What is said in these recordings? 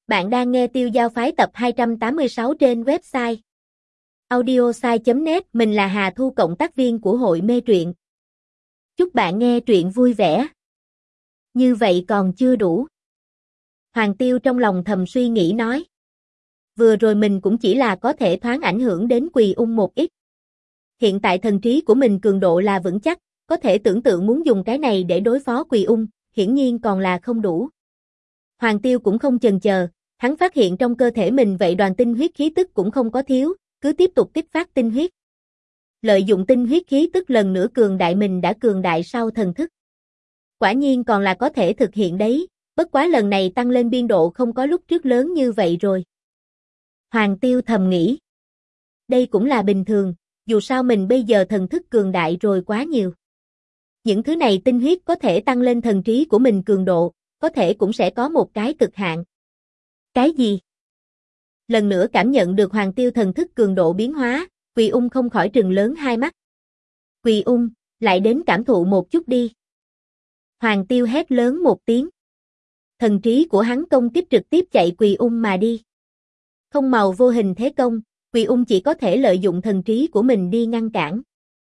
Bạn đang nghe Tiêu Giao Phái tập 286 trên website audiosai.net. Mình là Hà Thu, cộng tác viên của hội mê truyện. Chúc bạn nghe truyện vui vẻ. Như vậy còn chưa đủ. Hoàng Tiêu trong lòng thầm suy nghĩ nói. Vừa rồi mình cũng chỉ là có thể thoáng ảnh hưởng đến Quỳ Ung một ít. Hiện tại thần trí của mình cường độ là vững chắc, có thể tưởng tượng muốn dùng cái này để đối phó Quỳ Ung, hiển nhiên còn là không đủ. Hoàng Tiêu cũng không chần chờ, hắn phát hiện trong cơ thể mình vậy đoàn tinh huyết khí tức cũng không có thiếu, cứ tiếp tục kích phát tinh huyết. Lợi dụng tinh huyết khí tức lần nữa cường đại mình đã cường đại sau thần thức. Quả nhiên còn là có thể thực hiện đấy, bất quá lần này tăng lên biên độ không có lúc trước lớn như vậy rồi. Hoàng Tiêu thầm nghĩ. Đây cũng là bình thường, dù sao mình bây giờ thần thức cường đại rồi quá nhiều. Những thứ này tinh huyết có thể tăng lên thần trí của mình cường độ, có thể cũng sẽ có một cái cực hạn. Cái gì? Lần nữa cảm nhận được Hoàng Tiêu thần thức cường độ biến hóa, Quỳ Ung không khỏi trừng lớn hai mắt. Quỳ Ung, lại đến cảm thụ một chút đi. Hoàng Tiêu hét lớn một tiếng. Thần trí của hắn công kích trực tiếp chạy Quỳ Ung mà đi. Không màu vô hình thế công, Quỳ Ung chỉ có thể lợi dụng thần trí của mình đi ngăn cản.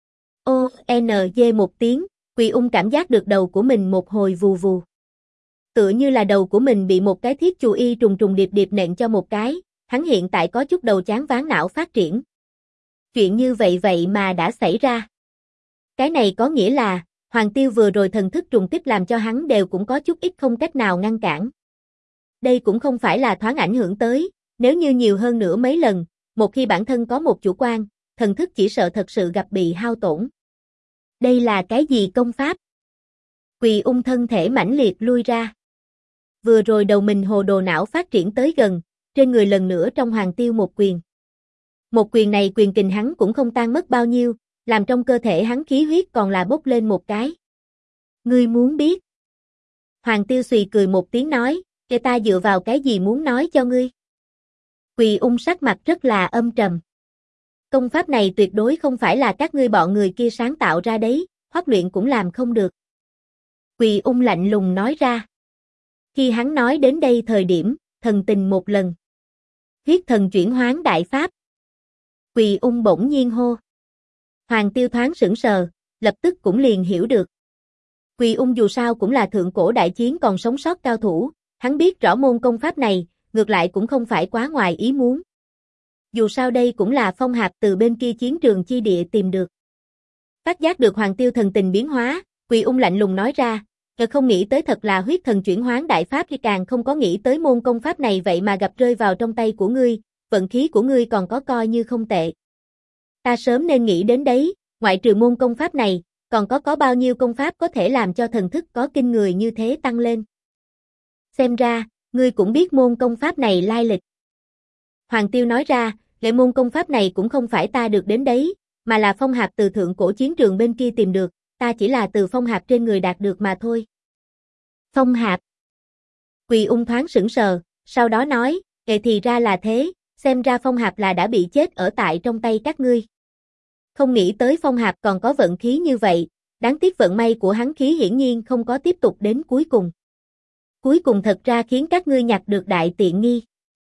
Một tiếng, Quỳ Ung cảm giác được đầu của mình một hồi vù vù. Tựa như là đầu của mình bị một cái thiết chù y trùng trùng điệp điệp nện cho một cái, hắn hiện tại có chút đầu chán váng não phát triển. Chuyện như vậy mà đã xảy ra. Cái này có nghĩa là, Hoàng Tiêu vừa rồi thần thức trùng kích làm cho hắn đều cũng có chút ít không cách nào ngăn cản. Đây cũng không phải là thoáng ảnh hưởng tới, nếu như nhiều hơn nữa mấy lần, một khi bản thân có một chủ quan, thần thức chỉ sợ thật sự gặp bị hao tổn. Đây là cái gì công pháp? Quỳ Ung thân thể mãnh liệt lui ra. Vừa rồi đầu mình hồ đồ não phát triển tới gần, trên người lần nữa trong Hoàng Tiêu một quyền. Một quyền này quyền kình hắn cũng không tan mất bao nhiêu, làm trong cơ thể hắn khí huyết còn là bốc lên một cái. Ngươi muốn biết? Hoàng Tiêu xùy cười một tiếng nói, kể ta dựa vào cái gì muốn nói cho ngươi? Quỳ Ung sắc mặt rất là âm trầm. Công pháp này tuyệt đối không phải là các ngươi bọn người kia sáng tạo ra đấy, Hoắc Luyện cũng làm không được. Quỳ Ung lạnh lùng nói ra. Khi hắn nói đến đây thời điểm, thần tình một lần. Huyết thần chuyển hoán đại pháp. Quỳ Ung bỗng nhiên hô. Hoàng Tiêu thoáng sững sờ, lập tức cũng liền hiểu được. Quỳ Ung dù sao cũng là thượng cổ đại chiến còn sống sót cao thủ, hắn biết rõ môn công pháp này, ngược lại cũng không phải quá ngoài ý muốn. Dù sao đây cũng là Phong Hạp từ bên kia chiến trường chi địa tìm được. Phát giác được Hoàng Tiêu thần tình biến hóa, Quỳ Ung lạnh lùng nói ra, không nghĩ tới thật là huyết thần chuyển hoán đại pháp, thì càng không có nghĩ tới môn công pháp này vậy mà gặp rơi vào trong tay của ngươi, vận khí của ngươi còn có coi như không tệ. Ta sớm nên nghĩ đến đấy, ngoại trừ môn công pháp này, còn có bao nhiêu công pháp có thể làm cho thần thức có kinh người như thế tăng lên. Xem ra, ngươi cũng biết môn công pháp này lai lịch. Hoàng Tiêu nói ra, lệ môn công pháp này cũng không phải ta được đến đấy, mà là Phong Hạp từ thượng cổ chiến trường bên kia tìm được, ta chỉ là từ Phong Hạp trên người đạt được mà thôi. Phong Hạp. Quỳ Ung thoáng sững sờ, sau đó nói, thì ra là thế, xem ra Phong Hạp là đã bị chết ở tại trong tay các ngươi. Không nghĩ tới Phong Hạp còn có vận khí như vậy, đáng tiếc vận may của hắn khí hiển nhiên không có tiếp tục đến cuối cùng. Cuối cùng thật ra khiến các ngươi nhặt được đại tiện nghi.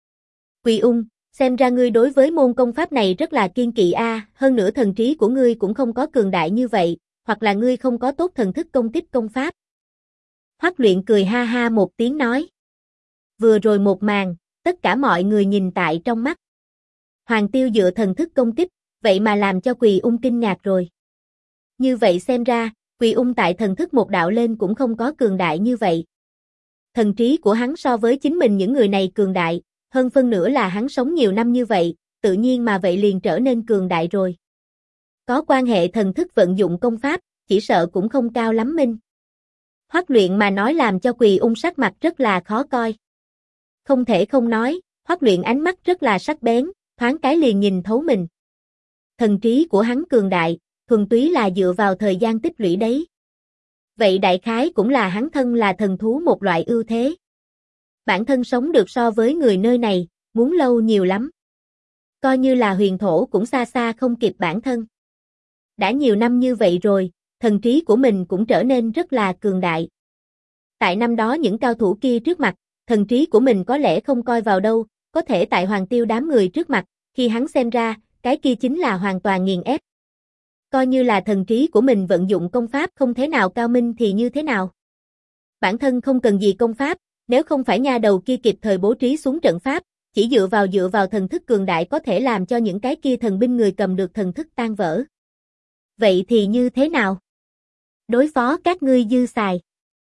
Quỳ Ung, xem ra ngươi đối với môn công pháp này rất là kiên kỵ a, hơn nữa thần trí của ngươi cũng không có cường đại như vậy, hoặc là ngươi không có tốt thần thức công kích công pháp. Hoắc Luyện cười ha ha một tiếng nói. Vừa rồi một màn, tất cả mọi người nhìn tại trong mắt. Hoàng Tiêu dựa thần thức công kích, vậy mà làm cho Quỳ Ung kinh ngạc rồi. Như vậy xem ra, Quỳ Ung tại thần thức một đạo lên cũng không có cường đại như vậy. Thần trí của hắn so với chính mình những người này cường đại, hơn phân nửa là hắn sống nhiều năm như vậy, tự nhiên mà vậy liền trở nên cường đại rồi. Có quan hệ thần thức vận dụng công pháp, chỉ sợ cũng không cao lắm minh. Hoắc Luyện mà nói làm cho Quỳ Ung sắc mặt rất là khó coi. Không thể không nói, Hoắc Luyện ánh mắt rất là sắc bén, thoáng cái liền nhìn thấu mình. Thần trí của hắn cường đại, thuần túy là dựa vào thời gian tích lũy đấy. Vậy đại khái cũng là hắn thân là thần thú một loại ưu thế. Bản thân sống được so với người nơi này, muốn lâu nhiều lắm. Coi như là huyền thổ cũng xa xa không kịp bản thân. Đã nhiều năm như vậy rồi, thần trí của mình cũng trở nên rất là cường đại. Tại năm đó những cao thủ kia trước mặt, thần trí của mình có lẽ không coi vào đâu, có thể tại Hoàng Tiêu đám người trước mặt, khi hắn xem ra, cái kia chính là hoàn toàn nghiền ép. Coi như là thần trí của mình vận dụng công pháp không thế nào cao minh thì như thế nào? Bản thân không cần gì công pháp, nếu không phải nha đầu kia kịp thời bố trí xuống trận pháp, chỉ dựa vào thần thức cường đại có thể làm cho những cái kia thần binh người cầm được thần thức tan vỡ. Vậy thì như thế nào? Đối phó các ngươi dư xài.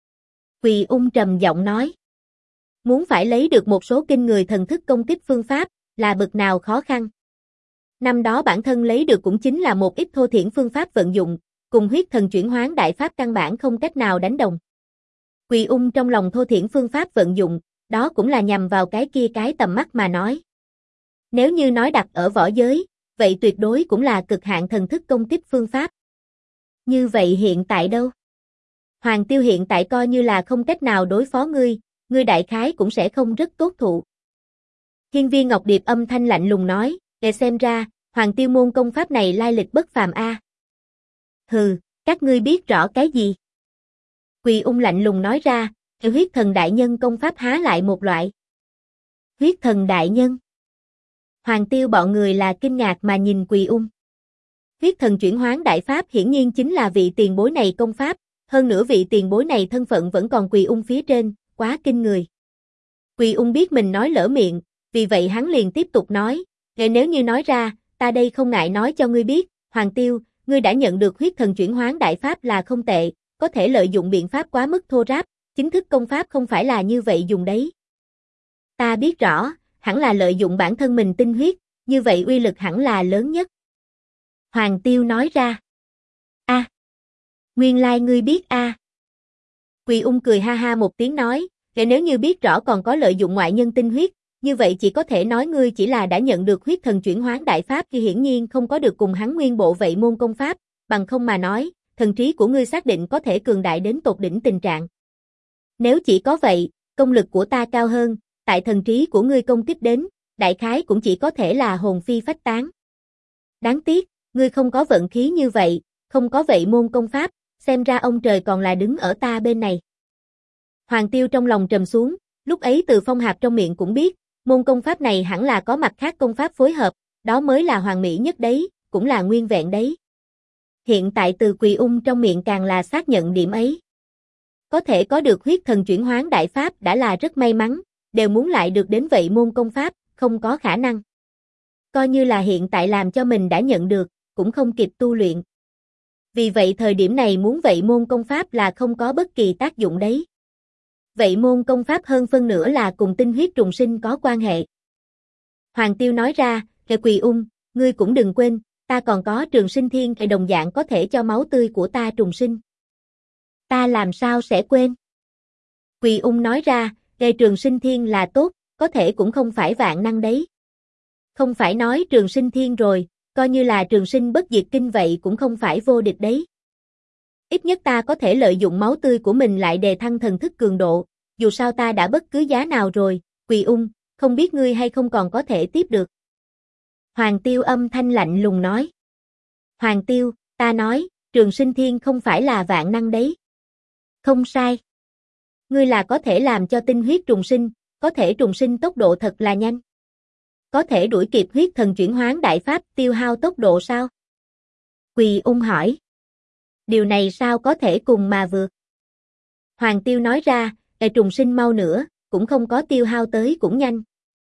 Quỳ Ung trầm giọng nói. Muốn phải lấy được một số kinh người thần thức công kích phương pháp, là bực nào khó khăn. Năm đó bản thân lấy được cũng chính là một ít thô thiển phương pháp vận dụng, cùng huyết thần chuyển hoán đại pháp căn bản không cách nào đánh đồng. Quỳ Ung trong lòng thô thiển phương pháp vận dụng, đó cũng là nhằm vào cái kia cái tầm mắt mà nói. Nếu như nói đặt ở võ giới, vậy tuyệt đối cũng là cực hạn thần thức công kích phương pháp. Như vậy hiện tại đâu? Hoàng Tiêu hiện tại coi như là không cách nào đối phó ngươi đại khái cũng sẽ không rất tốt thụ. Hiên Viên Ngọc Điệp âm thanh lạnh lùng nói, để xem ra, Hoàng Tiêu môn công pháp này lai lịch bất phàm a. Hừ, các ngươi biết rõ cái gì? Quỳ Ung lạnh lùng nói ra, huyết thần đại nhân công pháp há lại một loại. Huyết thần đại nhân. Hoàng Tiêu bọn người là kinh ngạc mà nhìn Quỳ Ung. Huyết thần chuyển hoán đại pháp hiển nhiên chính là vị tiền bối này công pháp, hơn nữa vị tiền bối này thân phận vẫn còn Quỳ Ung phía trên, quá kinh người. Quỳ Ung biết mình nói lỡ miệng, vì vậy hắn liền tiếp tục nói, nếu như nói ra, ta đây không ngại nói cho ngươi biết, Hoàng Tiêu, ngươi đã nhận được huyết thần chuyển hoán đại pháp là không tệ, có thể lợi dụng biện pháp quá mức thô ráp, chính thức công pháp không phải là như vậy dùng đấy. Ta biết rõ, hẳn là lợi dụng bản thân mình tinh huyết, như vậy uy lực hẳn là lớn nhất. Hoàng Tiêu nói ra. A, nguyên lai ngươi biết a. Quỳ Ung cười ha ha một tiếng nói, nếu như biết rõ còn có lợi dụng ngoại nhân tinh huyết, như vậy chỉ có thể nói ngươi chỉ là đã nhận được huyết thần chuyển hoán đại pháp thì hiển nhiên không có được cùng hắn nguyên bộ vậy môn công pháp, bằng không mà nói, thần trí của ngươi xác định có thể cường đại đến tột đỉnh tình trạng. Nếu chỉ có vậy, công lực của ta cao hơn, tại thần trí của ngươi công kích đến, đại khái cũng chỉ có thể là hồn phi phách tán. Đáng tiếc, ngươi không có vận khí như vậy, không có vậy môn công pháp, xem ra ông trời còn là đứng ở ta bên này. Hoàng Tiêu trong lòng trầm xuống, lúc ấy từ Phong Hạp trong miệng cũng biết, môn công pháp này hẳn là có mặt khác công pháp phối hợp, đó mới là hoàn mỹ nhất đấy, cũng là nguyên vẹn đấy. Hiện tại từ Quỳ Ung trong miệng càng là xác nhận điểm ấy. Có thể có được huyết thần chuyển hoán đại pháp đã là rất may mắn, đều muốn lại được đến vậy môn công pháp, không có khả năng. Coi như là hiện tại làm cho mình đã nhận được, cũng không kịp tu luyện. Vì vậy thời điểm này muốn vậy môn công pháp là không có bất kỳ tác dụng đấy. Vậy môn công pháp hơn phân nửa là cùng tinh huyết trùng sinh có quan hệ. Hoàng Tiêu nói ra, Quỳ Ung, ngươi cũng đừng quên, ta còn có Trường Sinh Thiên đồng dạng có thể cho máu tươi của ta trùng sinh. Ta làm sao sẽ quên? Quỳ Ung nói ra, Trường Sinh Thiên là tốt, có thể cũng không phải vạn năng đấy. Không phải nói Trường Sinh Thiên rồi, coi như là Trường Sinh bất diệt kinh vậy cũng không phải vô địch đấy. Ít nhất ta có thể lợi dụng máu tươi của mình lại đề thăng thần thức cường độ, dù sao ta đã bất cứ giá nào rồi, Quỳ Ung, không biết ngươi hay không còn có thể tiếp được. Hoàng Tiêu âm thanh lạnh lùng nói. Hoàng Tiêu, ta nói, Trường Sinh Thiên không phải là vạn năng đấy. Không sai. Ngươi là có thể làm cho tinh huyết trùng sinh, có thể trùng sinh tốc độ thật là nhanh. Có thể đuổi kịp huyết thần chuyển hoán đại pháp tiêu hao tốc độ sao? Quỳ Ung hỏi. Điều này sao có thể cùng mà vượt? Hoàng Tiêu nói ra, trùng sinh mau nữa, cũng không có tiêu hao tới cũng nhanh.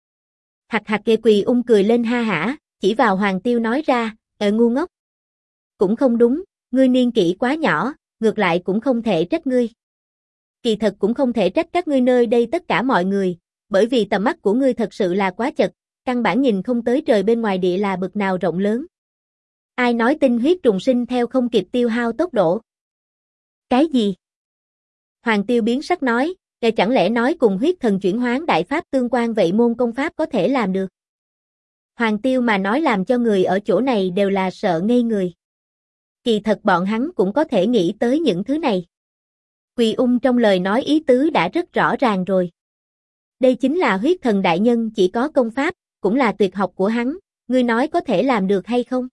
Hạc hạc Quỳ Ung cười lên ha hả, chỉ vào Hoàng Tiêu nói ra, ngu ngốc. Cũng không đúng, ngươi niên kỷ quá nhỏ, ngược lại cũng không thể trách ngươi. Kỳ thật cũng không thể trách các ngươi nơi đây tất cả mọi người, bởi vì tầm mắt của ngươi thật sự là quá chật, căn bản nhìn không tới trời bên ngoài địa là bực nào rộng lớn. Ai nói tinh huyết trùng sinh theo không kịp tiêu hao tốc độ? Cái gì? Hoàng Tiêu biến sắc nói, chẳng lẽ nói cùng huyết thần chuyển hoán đại pháp tương quan vậy môn công pháp có thể làm được? Hoàng Tiêu mà nói làm cho người ở chỗ này đều là sợ ngây người. Kỳ thật bọn hắn cũng có thể nghĩ tới những thứ này. Quỳ Ung trong lời nói ý tứ đã rất rõ ràng rồi. Đây chính là huyết thần đại nhân chỉ có công pháp, cũng là tuyệt học của hắn, ngươi nói có thể làm được hay không?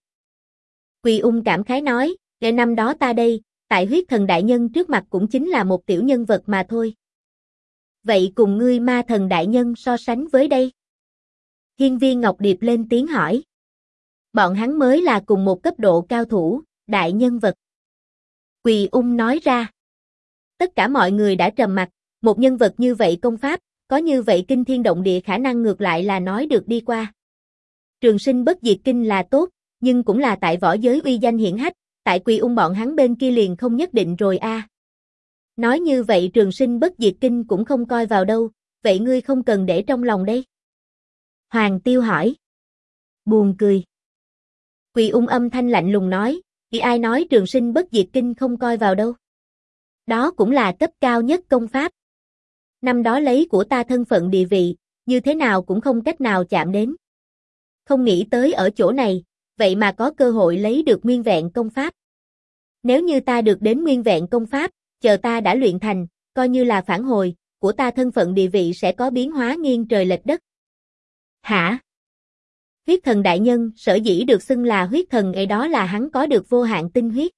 Quỳ Ung cảm khái nói, năm đó ta đây, tại huyết thần đại nhân trước mặt cũng chính là một tiểu nhân vật mà thôi. Vậy cùng ngươi ma thần đại nhân so sánh với đây? Hiên viên Ngọc Điệp lên tiếng hỏi. Bọn hắn mới là cùng một cấp độ cao thủ, đại nhân vật. Quỳ ung nói ra. Tất cả mọi người đã trầm mặc, một nhân vật như vậy công pháp, có như vậy kinh thiên động địa khả năng ngược lại là nói được đi qua. Trường sinh bất diệt kinh là tốt, nhưng cũng là tại võ giới uy danh hiển hách, tại Quỳ ung bọn hắn bên kia liền không nhất định rồi a. Nói như vậy trường sinh bất diệt kinh cũng không coi vào đâu, vậy ngươi không cần để trong lòng đây. Hoàng Tiêu hỏi. Buồn cười. Quỳ ung âm thanh lạnh lùng nói, thì ai nói trường sinh bất diệt kinh không coi vào đâu. Đó cũng là cấp cao nhất công pháp. Năm đó lấy của ta thân phận địa vị, như thế nào cũng không cách nào chạm đến. Không nghĩ tới ở chỗ này, vậy mà có cơ hội lấy được nguyên vẹn công pháp. Nếu như ta được đến nguyên vẹn công pháp, chờ ta đã luyện thành, coi như là phản hồi, của ta thân phận địa vị sẽ có biến hóa nghiêng trời lệch đất. Hả? Huyết thần đại nhân sở dĩ được xưng là huyết thần ấy đó là hắn có được vô hạn tinh huyết.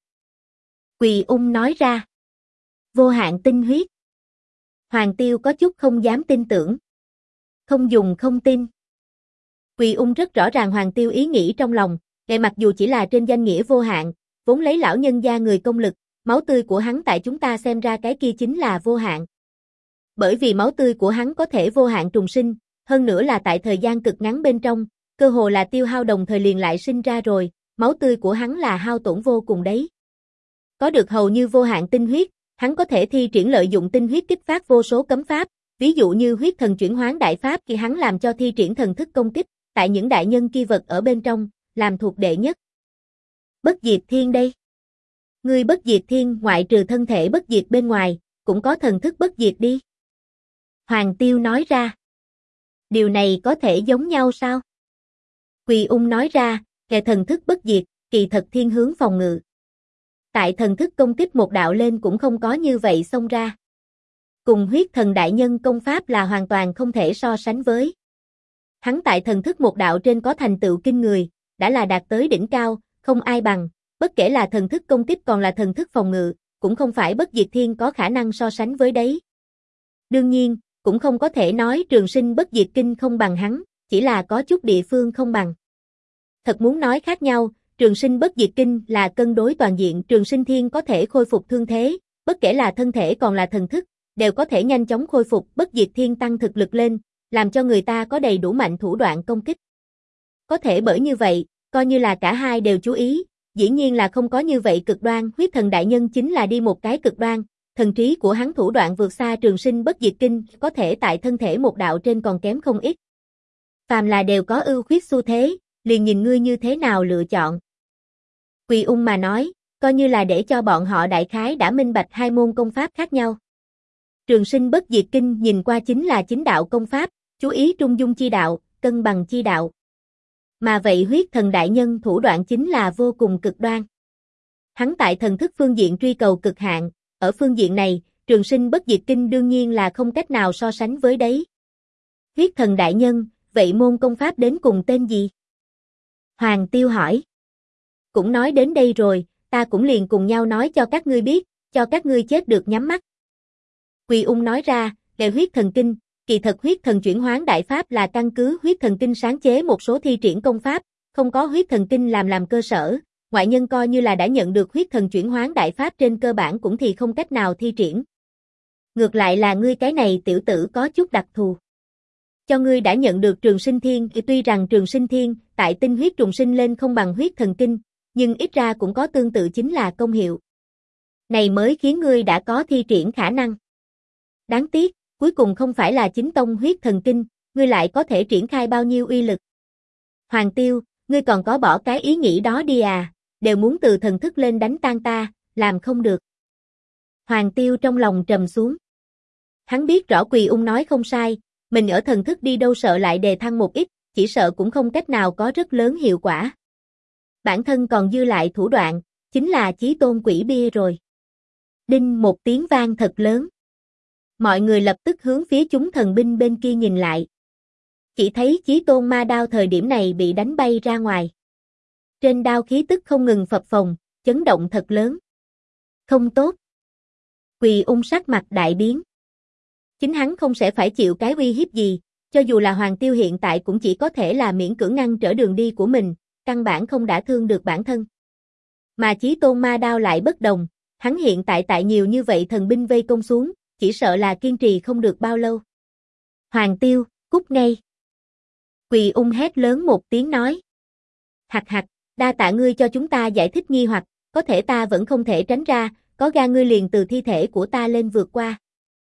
Quỳ ung nói ra. Vô hạn tinh huyết. Hoàng Tiêu có chút không dám tin tưởng. Không dùng không tin. Quỳ ung rất rõ ràng Hoàng Tiêu ý nghĩ trong lòng, mặc dù chỉ là trên danh nghĩa vô hạn, vốn lấy lão nhân gia người công lực, máu tươi của hắn tại chúng ta xem ra cái kia chính là vô hạn. Bởi vì máu tươi của hắn có thể vô hạn trùng sinh, hơn nữa là tại thời gian cực ngắn bên trong, cơ hồ là tiêu hao đồng thời liền lại sinh ra rồi, máu tươi của hắn là hao tổn vô cùng đấy. Có được hầu như vô hạn tinh huyết, hắn có thể thi triển lợi dụng tinh huyết kích phát vô số cấm pháp, ví dụ như huyết thần chuyển hoán đại pháp khi hắn làm cho thi triển thần thức công kích, tại những đại nhân kia vật ở bên trong, làm thuộc đệ nhất. Bất diệt thiên đây. Ngươi bất diệt thiên ngoại trừ thân thể bất diệt bên ngoài, cũng có thần thức bất diệt đi. Hoàng Tiêu nói ra. Điều này có thể giống nhau sao? Quỳ ung nói ra, kẻ thần thức bất diệt, kỳ thật thiên hướng phòng ngự. Tại thần thức công kích một đạo lên cũng không có như vậy xông ra. Cùng huyết thần đại nhân công pháp là hoàn toàn không thể so sánh với. Hắn tại thần thức một đạo trên có thành tựu kinh người, đã là đạt tới đỉnh cao, không ai bằng, bất kể là thần thức công kích còn là thần thức phòng ngự, cũng không phải bất diệt thiên có khả năng so sánh với đấy. Đương nhiên, cũng không có thể nói trường sinh bất diệt kinh không bằng hắn, chỉ là có chút địa phương không bằng. Thật muốn nói khác nhau, trường sinh bất diệt kinh là cân đối toàn diện, trường sinh thiên có thể khôi phục thương thế, bất kể là thân thể còn là thần thức, đều có thể nhanh chóng khôi phục, bất diệt thiên tăng thực lực lên, làm cho người ta có đầy đủ mạnh thủ đoạn công kích. Có thể bởi như vậy, coi như là cả hai đều chú ý, dĩ nhiên là không có như vậy cực đoan, huyết thần đại nhân chính là đi một cái cực đoan, thần trí của hắn thủ đoạn vượt xa trường sinh bất diệt kinh, có thể tại thân thể một đạo trên còn kém không ít. Phàm là đều có ưu khuyết xu thế, liền nhìn ngươi như thế nào lựa chọn. Quỳ ung mà nói, coi như là để cho bọn họ đại khái đã minh bạch hai môn công pháp khác nhau. Trường sinh bất diệt kinh nhìn qua chính là chính đạo công pháp, chú ý trung dung chi đạo, cân bằng chi đạo. Mà vậy huyết thần đại nhân thủ đoạn chính là vô cùng cực đoan. Hắn tại thần thức phương diện truy cầu cực hạn, ở phương diện này, trường sinh bất diệt kinh đương nhiên là không cách nào so sánh với đấy. Huyết thần đại nhân, vậy môn công pháp đến cùng tên gì? Hoàng Tiêu hỏi. Cũng nói đến đây rồi, ta cũng liền cùng nhau nói cho các ngươi biết, cho các ngươi chết được nhắm mắt. Quỳ ung nói ra, về huyết thần kinh, kỳ thật huyết thần chuyển hoán đại pháp là căn cứ huyết thần kinh sáng chế một số thi triển công pháp, không có huyết thần kinh làm cơ sở, ngoại nhân coi như là đã nhận được huyết thần chuyển hoán đại pháp trên cơ bản cũng thì không cách nào thi triển. Ngược lại là ngươi cái này tiểu tử có chút đặc thù. Cho ngươi đã nhận được trường sinh thiên, tuy rằng trường sinh thiên tại tinh huyết trùng sinh lên không bằng huyết thần kinh, nhưng ít ra cũng có tương tự chính là công hiệu. Này mới khiến ngươi đã có thi triển khả năng. Đáng tiếc, cuối cùng không phải là chính tông huyết thần kinh, ngươi lại có thể triển khai bao nhiêu uy lực. Hoàng Tiêu, ngươi còn có bỏ cái ý nghĩ đó đi à, đều muốn từ thần thức lên đánh tan ta, làm không được. Hoàng Tiêu trong lòng trầm xuống. Hắn biết rõ Quỳ ung nói không sai, mình ở thần thức đi đâu sợ lại đề thăng một ít, chỉ sợ cũng không cách nào có rất lớn hiệu quả. Bản thân còn dư lại thủ đoạn, chính là chí tôn quỷ bia rồi. Đinh một tiếng vang thật lớn. Mọi người lập tức hướng phía chúng thần binh bên kia nhìn lại. Chỉ thấy chí tôn ma đao thời điểm này bị đánh bay ra ngoài. Trên đao khí tức không ngừng phập phồng, chấn động thật lớn. Không tốt. Quỳ ung sắc mặt đại biến. Chính hắn không sẽ phải chịu cái uy hiếp gì, cho dù là Hoàng Tiêu hiện tại cũng chỉ có thể là miễn cưỡng ngăn trở đường đi của mình, căn bản không đả thương được bản thân. Mà Chí Tôn Ma Đao lại bất đồng, hắn hiện tại nhiều như vậy thần binh vây công xuống, chỉ sợ là kiên trì không được bao lâu. Hoàng Tiêu, cút ngay. Quỳ Ung hét lớn một tiếng nói. Hặc hặc, đa tạ ngươi cho chúng ta giải thích nghi hoặc, có thể ta vẫn không thể tránh ra, có gan ngươi liền từ thi thể của ta lên vượt qua.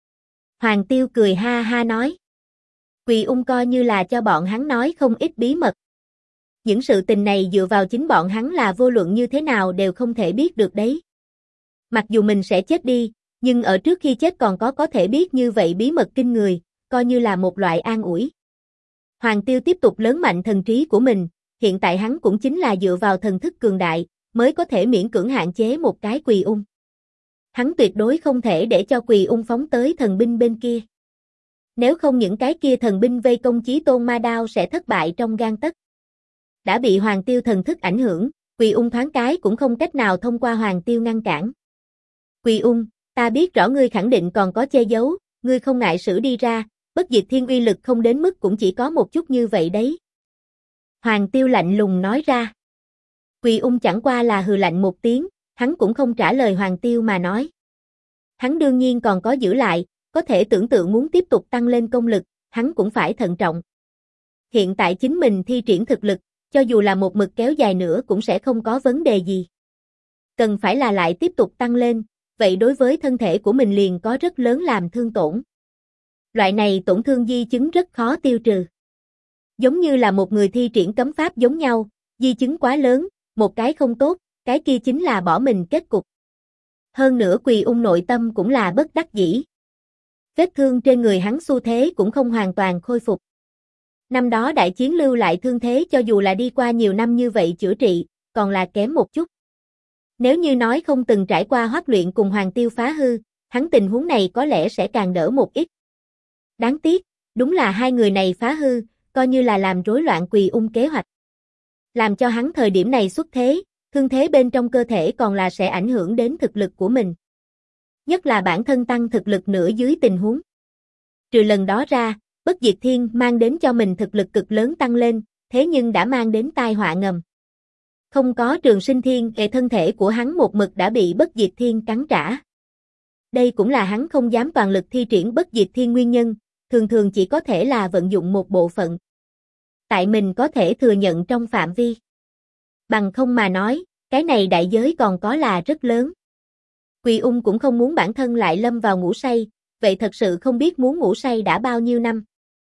Hoàng Tiêu cười ha ha nói. Quỳ Ung coi như là cho bọn hắn nói không ít bí mật. Những sự tình này dựa vào chính bọn hắn là vô luận như thế nào đều không thể biết được đấy. Mặc dù mình sẽ chết đi, nhưng ở trước khi chết còn có thể biết như vậy bí mật kinh người, coi như là một loại an ủi. Hoàng Tiêu tiếp tục lớn mạnh thần trí của mình, hiện tại hắn cũng chính là dựa vào thần thức cường đại, mới có thể miễn cưỡng hạn chế một cái Quỳ Ung. Hắn tuyệt đối không thể để cho Quỳ Ung phóng tới thần binh bên kia. Nếu không những cái kia thần binh vây công Chí Tôn Ma Đao sẽ thất bại trong gang tấc. Đã bị Hoàng Tiêu thần thức ảnh hưởng, Quỳ Ung thoáng cái cũng không cách nào thông qua Hoàng Tiêu ngăn cản. Quỳ Ung, ta biết rõ ngươi khẳng định còn có che giấu, ngươi không ngại sử đi ra, bất diệt thiên uy lực không đến mức cũng chỉ có một chút như vậy đấy. Hoàng Tiêu lạnh lùng nói ra. Quỳ Ung chẳng qua là hừ lạnh một tiếng, hắn cũng không trả lời Hoàng Tiêu mà nói. Hắn đương nhiên còn có giữ lại, có thể tưởng tượng muốn tiếp tục tăng lên công lực, hắn cũng phải thận trọng. Hiện tại chính mình thi triển thực lực, cho dù là một mực kéo dài nữa cũng sẽ không có vấn đề gì. Cần phải là lại tiếp tục tăng lên, vậy đối với thân thể của mình liền có rất lớn làm thương tổn. Loại này tổn thương di chứng rất khó tiêu trừ. Giống như là một người thi triển cấm pháp giống nhau, di chứng quá lớn, một cái không tốt, cái kia chính là bỏ mình kết cục. Hơn nữa Quỳ Ung nội tâm cũng là bất đắc dĩ. Vết thương trên người hắn xu thế cũng không hoàn toàn khôi phục. Năm đó đại chiến lưu lại thương thế cho dù là đi qua nhiều năm như vậy chữa trị, còn là kém một chút. Nếu như nói không từng trải qua huấn luyện cùng Hoàng Tiêu phá hư, hắn tình huống này có lẽ sẽ càng đỡ một ít. Đáng tiếc, đúng là hai người này phá hư, coi như là làm rối loạn Quỳ Ung kế hoạch. Làm cho hắn thời điểm này xuất thế, thương thế bên trong cơ thể còn là sẽ ảnh hưởng đến thực lực của mình. Nhất là bản thân tăng thực lực nữa dưới tình huống. Trừ lần đó ra, bất diệt thiên mang đến cho mình thực lực cực lớn tăng lên, thế nhưng đã mang đến tai họa ngầm. Không có Trường Sinh Thiên, thân thể của hắn một mực đã bị bất diệt thiên cắn trả. Đây cũng là hắn không dám toàn lực thi triển bất diệt thiên nguyên nhân, thường thường chỉ có thể là vận dụng một bộ phận. Tại mình có thể thừa nhận trong phạm vi. Bằng không mà nói, cái này đại giới còn có là rất lớn. Quỳ Ung cũng không muốn bản thân lại lâm vào ngủ say, vậy thật sự không biết muốn ngủ say đã bao nhiêu năm.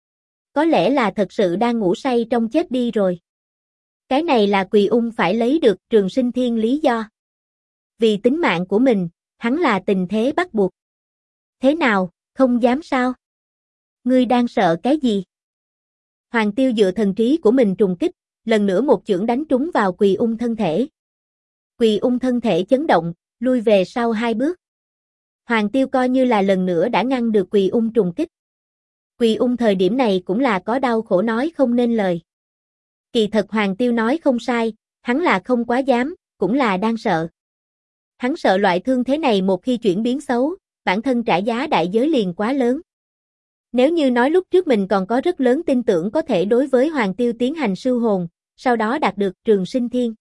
Có lẽ là thật sự đang ngủ say trong chết đi rồi. Cái này là Quỳ Ung phải lấy được Trường Sinh Thiên lý do. Vì tính mạng của mình, hắn là tình thế bắt buộc. Thế nào, không dám sao? Ngươi đang sợ cái gì? Hoàng Tiêu dựa thần trí của mình trùng kích, lần nữa một chưởng đánh trúng vào Quỳ Ung thân thể. Quỳ Ung thân thể chấn động, lui về sau 2 bước. Hoàng Tiêu coi như là lần nữa đã ngăn được Quỳ Ung trùng kích. Quỳ Ung thời điểm này cũng là có đau khổ nói không nên lời. Kỳ thật Hoàng Tiêu nói không sai, hắn là không quá dám, cũng là đang sợ. Hắn sợ loại thương thế này một khi chuyển biến xấu, bản thân trả giá đại giới liền quá lớn. Nếu như nói lúc trước mình còn có rất lớn tin tưởng có thể đối với Hoàng Tiêu tiến hành sưu hồn, sau đó đạt được Trường Sinh Thiên.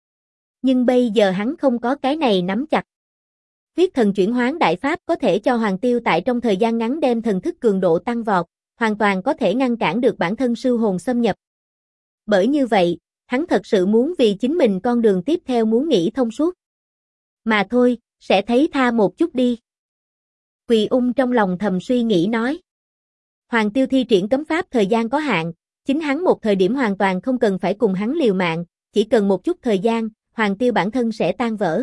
Nhưng bây giờ hắn không có cái này nắm chặt. Huyết thần chuyển hoán đại pháp có thể cho Hoàng Tiêu tại trong thời gian ngắn đem thần thức cường độ tăng vọt, hoàn toàn có thể ngăn cản được bản thân sưu hồn xâm nhập. Bởi như vậy, hắn thật sự muốn vì chính mình con đường tiếp theo muốn nghĩ thông suốt. Mà thôi, sẽ thấy tha một chút đi. Quỳ Ung trong lòng thầm suy nghĩ nói. Hoàng Tiêu thi triển cấm pháp thời gian có hạn, chính hắn một thời điểm hoàn toàn không cần phải cùng hắn liều mạng, chỉ cần một chút thời gian, Hoàng Tiêu bản thân sẽ tan vỡ.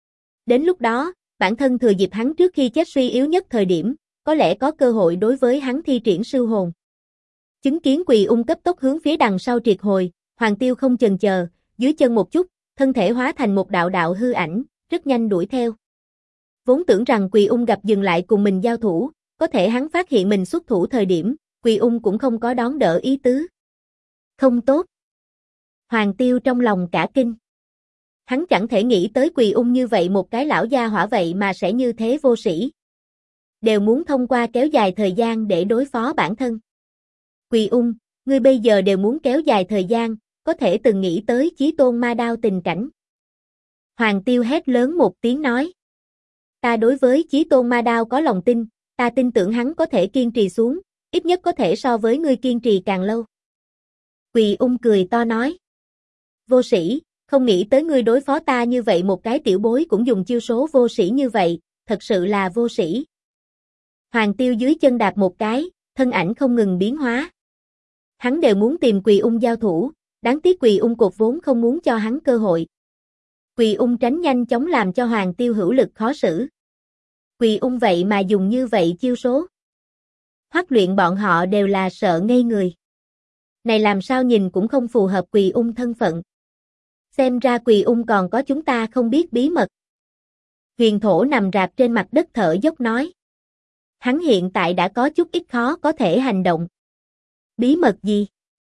Đến lúc đó, bản thân thừa dịp hắn trước khi chết suy yếu nhất thời điểm, có lẽ có cơ hội đối với hắn thi triển sưu hồn. Chứng kiến Quỳ Ung cấp tốc hướng phía đằng sau triệt hồi, Hoàng Tiêu không chần chờ, dưới chân một chút, thân thể hóa thành một đạo đạo hư ảnh, rất nhanh đuổi theo. Vốn tưởng rằng Quỳ Ung gặp dừng lại cùng mình giao thủ, có thể hắn phát hiện mình xuất thủ thời điểm, Quỳ Ung cũng không có đón đỡ ý tứ. Không tốt. Hoàng Tiêu trong lòng cả kinh. Hắn chẳng thể nghĩ tới Quỳ Ung như vậy một cái lão gia hỏa vậy mà sẽ như thế vô sĩ. đều muốn thông qua kéo dài thời gian để đối phó bản thân. Quỳ ung, ngươi bây giờ đều muốn kéo dài thời gian, có thể từng nghĩ tới Chí Tôn Ma Đao tình cảnh. Hoàng Tiêu hét lớn một tiếng nói. Ta đối với Chí Tôn Ma Đao có lòng tin, ta tin tưởng hắn có thể kiên trì xuống, ít nhất có thể so với ngươi kiên trì càng lâu. Quỳ ung cười to nói. Vô sĩ, không nghĩ tới ngươi đối phó ta như vậy một cái tiểu bối cũng dùng chiêu số vô sĩ như vậy, thật sự là vô sĩ. Hoàng Tiêu dưới chân đạp một cái, thân ảnh không ngừng biến hóa. Hắn đều muốn tìm Quỳ ung giao thủ, đáng tiếc Quỳ ung cột vốn không muốn cho hắn cơ hội. Quỳ ung tránh nhanh chóng làm cho Hoàng Tiêu hữu lực khó xử. Quỳ ung vậy mà dùng như vậy chiêu số. Hoắc Luyện bọn họ đều là sợ ngây người. Này làm sao nhìn cũng không phù hợp Quỳ ung thân phận. Xem ra Quỳ ung còn có chúng ta không biết bí mật. Huyền Thổ nằm rạp trên mặt đất thở dốc nói. Hắn hiện tại đã có chút ít khó có thể hành động. Bí mật gì?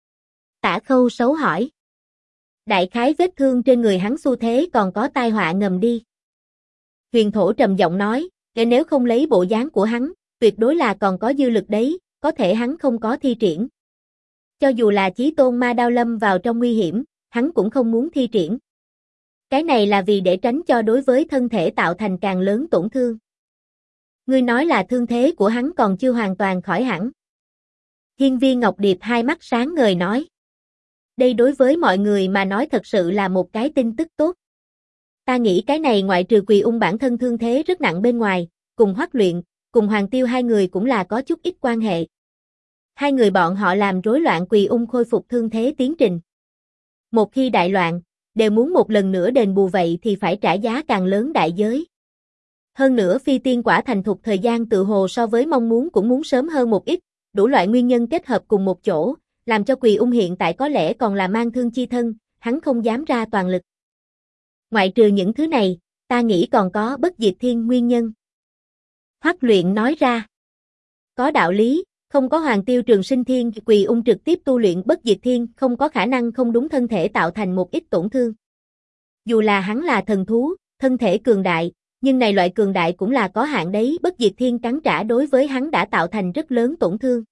Tả Khâu xấu hỏi. Đại khái vết thương trên người hắn xu thế còn có tai họa ngầm đi. Huyền Thổ trầm giọng nói, nếu không lấy bộ dáng của hắn, tuyệt đối là còn có dư lực đấy, có thể hắn không có thi triển. Cho dù là Chí Tôn Ma Đao lâm vào trong nguy hiểm, hắn cũng không muốn thi triển. Cái này là vì để tránh cho đối với thân thể tạo thành càng lớn tổn thương. Ngươi nói là thương thế của hắn còn chưa hoàn toàn khỏi hẳn. Hiên Viên Ngọc Điệp hai mắt sáng ngời nói. Đây đối với mọi người mà nói thật sự là một cái tin tức tốt. Ta nghĩ cái này ngoại trừ Quỳ ung bản thân thương thế rất nặng bên ngoài, cùng Hoắc Luyện, cùng Hoàng Tiêu hai người cũng là có chút ít quan hệ. Hai người bọn họ làm rối loạn Quỳ ung khôi phục thương thế tiến trình. Một khi đại loạn, đều muốn một lần nữa đền bù vậy thì phải trả giá càng lớn đại giới. Hơn nữa phi tiên quả thành thục thời gian tự hồ so với mong muốn cũng muốn sớm hơn một ít, đủ loại nguyên nhân kết hợp cùng một chỗ, làm cho Quỳ ung hiện tại có lẽ còn là mang thương chi thân, hắn không dám ra toàn lực. Ngoại trừ những thứ này, ta nghĩ còn có bất diệt thiên nguyên nhân. Hoắc Luyện nói ra. Có đạo lý, không có Hoàng Tiêu Trường Sinh Thiên, Quỳ ung trực tiếp tu luyện bất diệt thiên, không có khả năng không đúng thân thể tạo thành một ít tổn thương. Dù là hắn là thần thú, thân thể cường đại, nhưng này loại cường đại cũng là có hạn đấy, bất diệt thiên cắn trả đối với hắn đã tạo thành rất lớn tổn thương.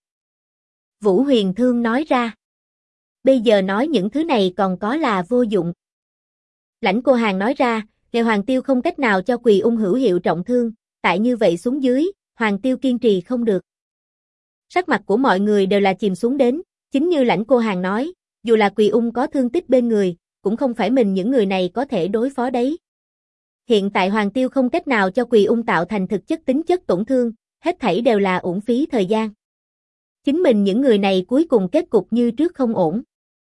Vũ Huyền Thương nói ra. Bây giờ nói những thứ này còn có là vô dụng. Lãnh Cô Hàn nói ra, nếu Hoàng Tiêu không cách nào cho Quỳ ung hữu hiệu trọng thương, tại như vậy xuống dưới, Hoàng Tiêu kiên trì không được. Sắc mặt của mọi người đều là chìm xuống đến, chính như Lãnh Cô Hàn nói, dù là Quỳ ung có thương tích bên người, cũng không phải mình những người này có thể đối phó đấy. Hiện tại Hoàng Tiêu không cách nào cho Quỳ ung tạo thành thực chất tính chất tổn thương, hết thảy đều là uổng phí thời gian. Chính mình những người này cuối cùng kết cục như trước không ổn.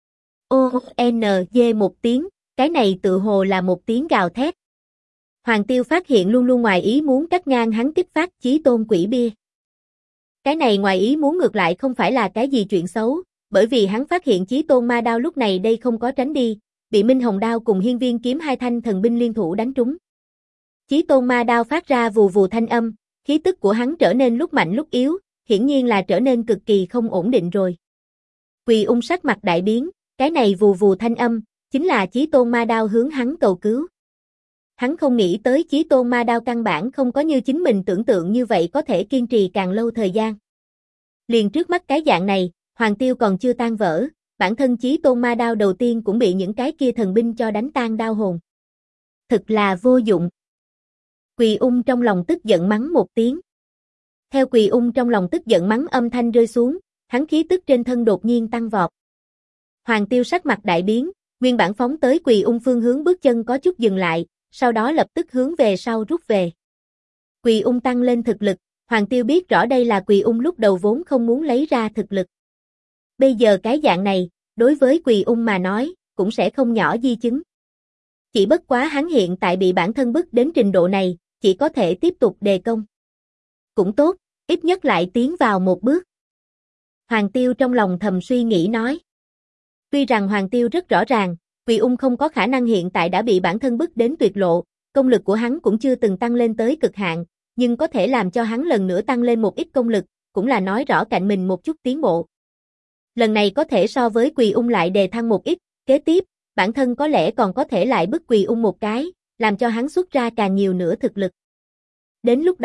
O-N-G một tiếng, cái này tự hồ là một tiếng gào thét. Hoàng Tiêu phát hiện luôn luôn ngoài ý muốn cắt ngang hắn kích phát Chí Tôn Quỷ Bia. Cái này ngoài ý muốn ngược lại không phải là cái gì chuyện xấu, bởi vì hắn phát hiện Chí Tôn Ma Đao lúc này đây không có tránh đi, bị Minh Hồng Đao cùng Hiên Viên Kiếm hai thanh thần binh liên thủ đánh trúng. Chí Tôn Ma Đao phát ra vù vù thanh âm, khí tức của hắn trở nên lúc mạnh lúc yếu, hiển nhiên là trở nên cực kỳ không ổn định rồi. Quỳ ung sắc mặt đại biến, cái này vù vù thanh âm, chính là Chí Tôn Ma Đao hướng hắn cầu cứu. Hắn không nghĩ tới Chí Tôn Ma Đao căn bản không có như chính mình tưởng tượng như vậy có thể kiên trì càng lâu thời gian. Liền trước mắt cái dạng này, Hoàng Tiêu còn chưa tan vỡ, bản thân Chí Tôn Ma Đao đầu tiên cũng bị những cái kia thần binh cho đánh tan đau hồn. Thực là vô dụng. Quỳ ung trong lòng tức giận mắng một tiếng. Theo Quỳ ung trong lòng tức giận mắng âm thanh rơi xuống, hắn khí tức trên thân đột nhiên tăng vọt. Hoàng Tiêu sắc mặt đại biến, nguyên bản phóng tới Quỳ ung phương hướng bước chân có chút dừng lại, sau đó lập tức hướng về sau rút về. Quỳ ung tăng lên thực lực, Hoàng Tiêu biết rõ đây là Quỳ ung lúc đầu vốn không muốn lấy ra thực lực. Bây giờ cái dạng này, đối với Quỳ ung mà nói, cũng sẽ không nhỏ di chứng. Chỉ bất quá hắn hiện tại bị bản thân bức đến trình độ này, chỉ có thể tiếp tục đề công. Cũng tốt, ít nhất lại tiến vào một bước. Hoàng Tiêu trong lòng thầm suy nghĩ nói. Tuy rằng Hoàng Tiêu rất rõ ràng, Quỳ ung không có khả năng hiện tại đã bị bản thân bức đến tuyệt lộ, công lực của hắn cũng chưa từng tăng lên tới cực hạn, nhưng có thể làm cho hắn lần nữa tăng lên một ít công lực, cũng là nói rõ cạnh mình một chút tiến bộ. Lần này có thể so với Quỳ ung lại đề thăng một ít, kế tiếp, bản thân có lẽ còn có thể lại bức Quỳ ung một cái, làm cho hắn xuất ra càng nhiều nữa thực lực. Đến lúc đó,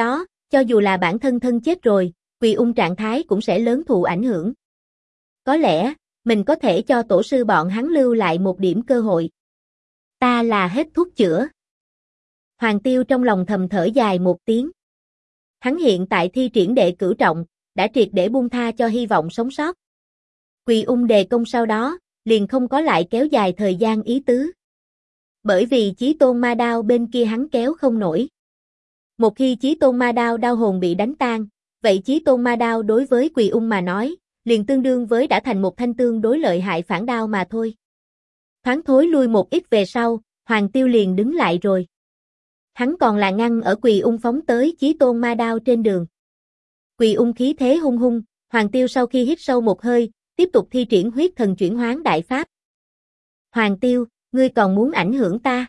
Cho dù là bản thân thân chết rồi, Quỳ Ung trạng thái cũng sẽ lớn thụ ảnh hưởng. Có lẽ, mình có thể cho tổ sư bọn hắn lưu lại một điểm cơ hội. Ta là hết thuốc chữa. Hoàng Tiêu trong lòng thầm thở dài một tiếng. Hắn hiện tại thi triển đệ cửu trọng, đã triệt để buông tha cho hy vọng sống sót. Quỳ Ung đề công sau đó, liền không có lại kéo dài thời gian ý tứ. Bởi vì Chí Tôn Ma Đao bên kia hắn kéo không nổi. Một khi Chí Tôn Ma Đao đao hồn bị đánh tan, vậy Chí Tôn Ma Đao đối với Quỳ Ung mà nói, liền tương đương với đã thành một thanh tương đối lợi hại phản đao mà thôi. Thoáng thối lui một ít về sau, Hoàng Tiêu liền đứng lại rồi. Hắn còn là ngăn ở Quỳ Ung phóng tới Chí Tôn Ma Đao trên đường. Quỳ Ung khí thế hung hung, Hoàng Tiêu sau khi hít sâu một hơi, tiếp tục thi triển huyết thần chuyển hoán đại pháp. Hoàng Tiêu, ngươi còn muốn ảnh hưởng ta?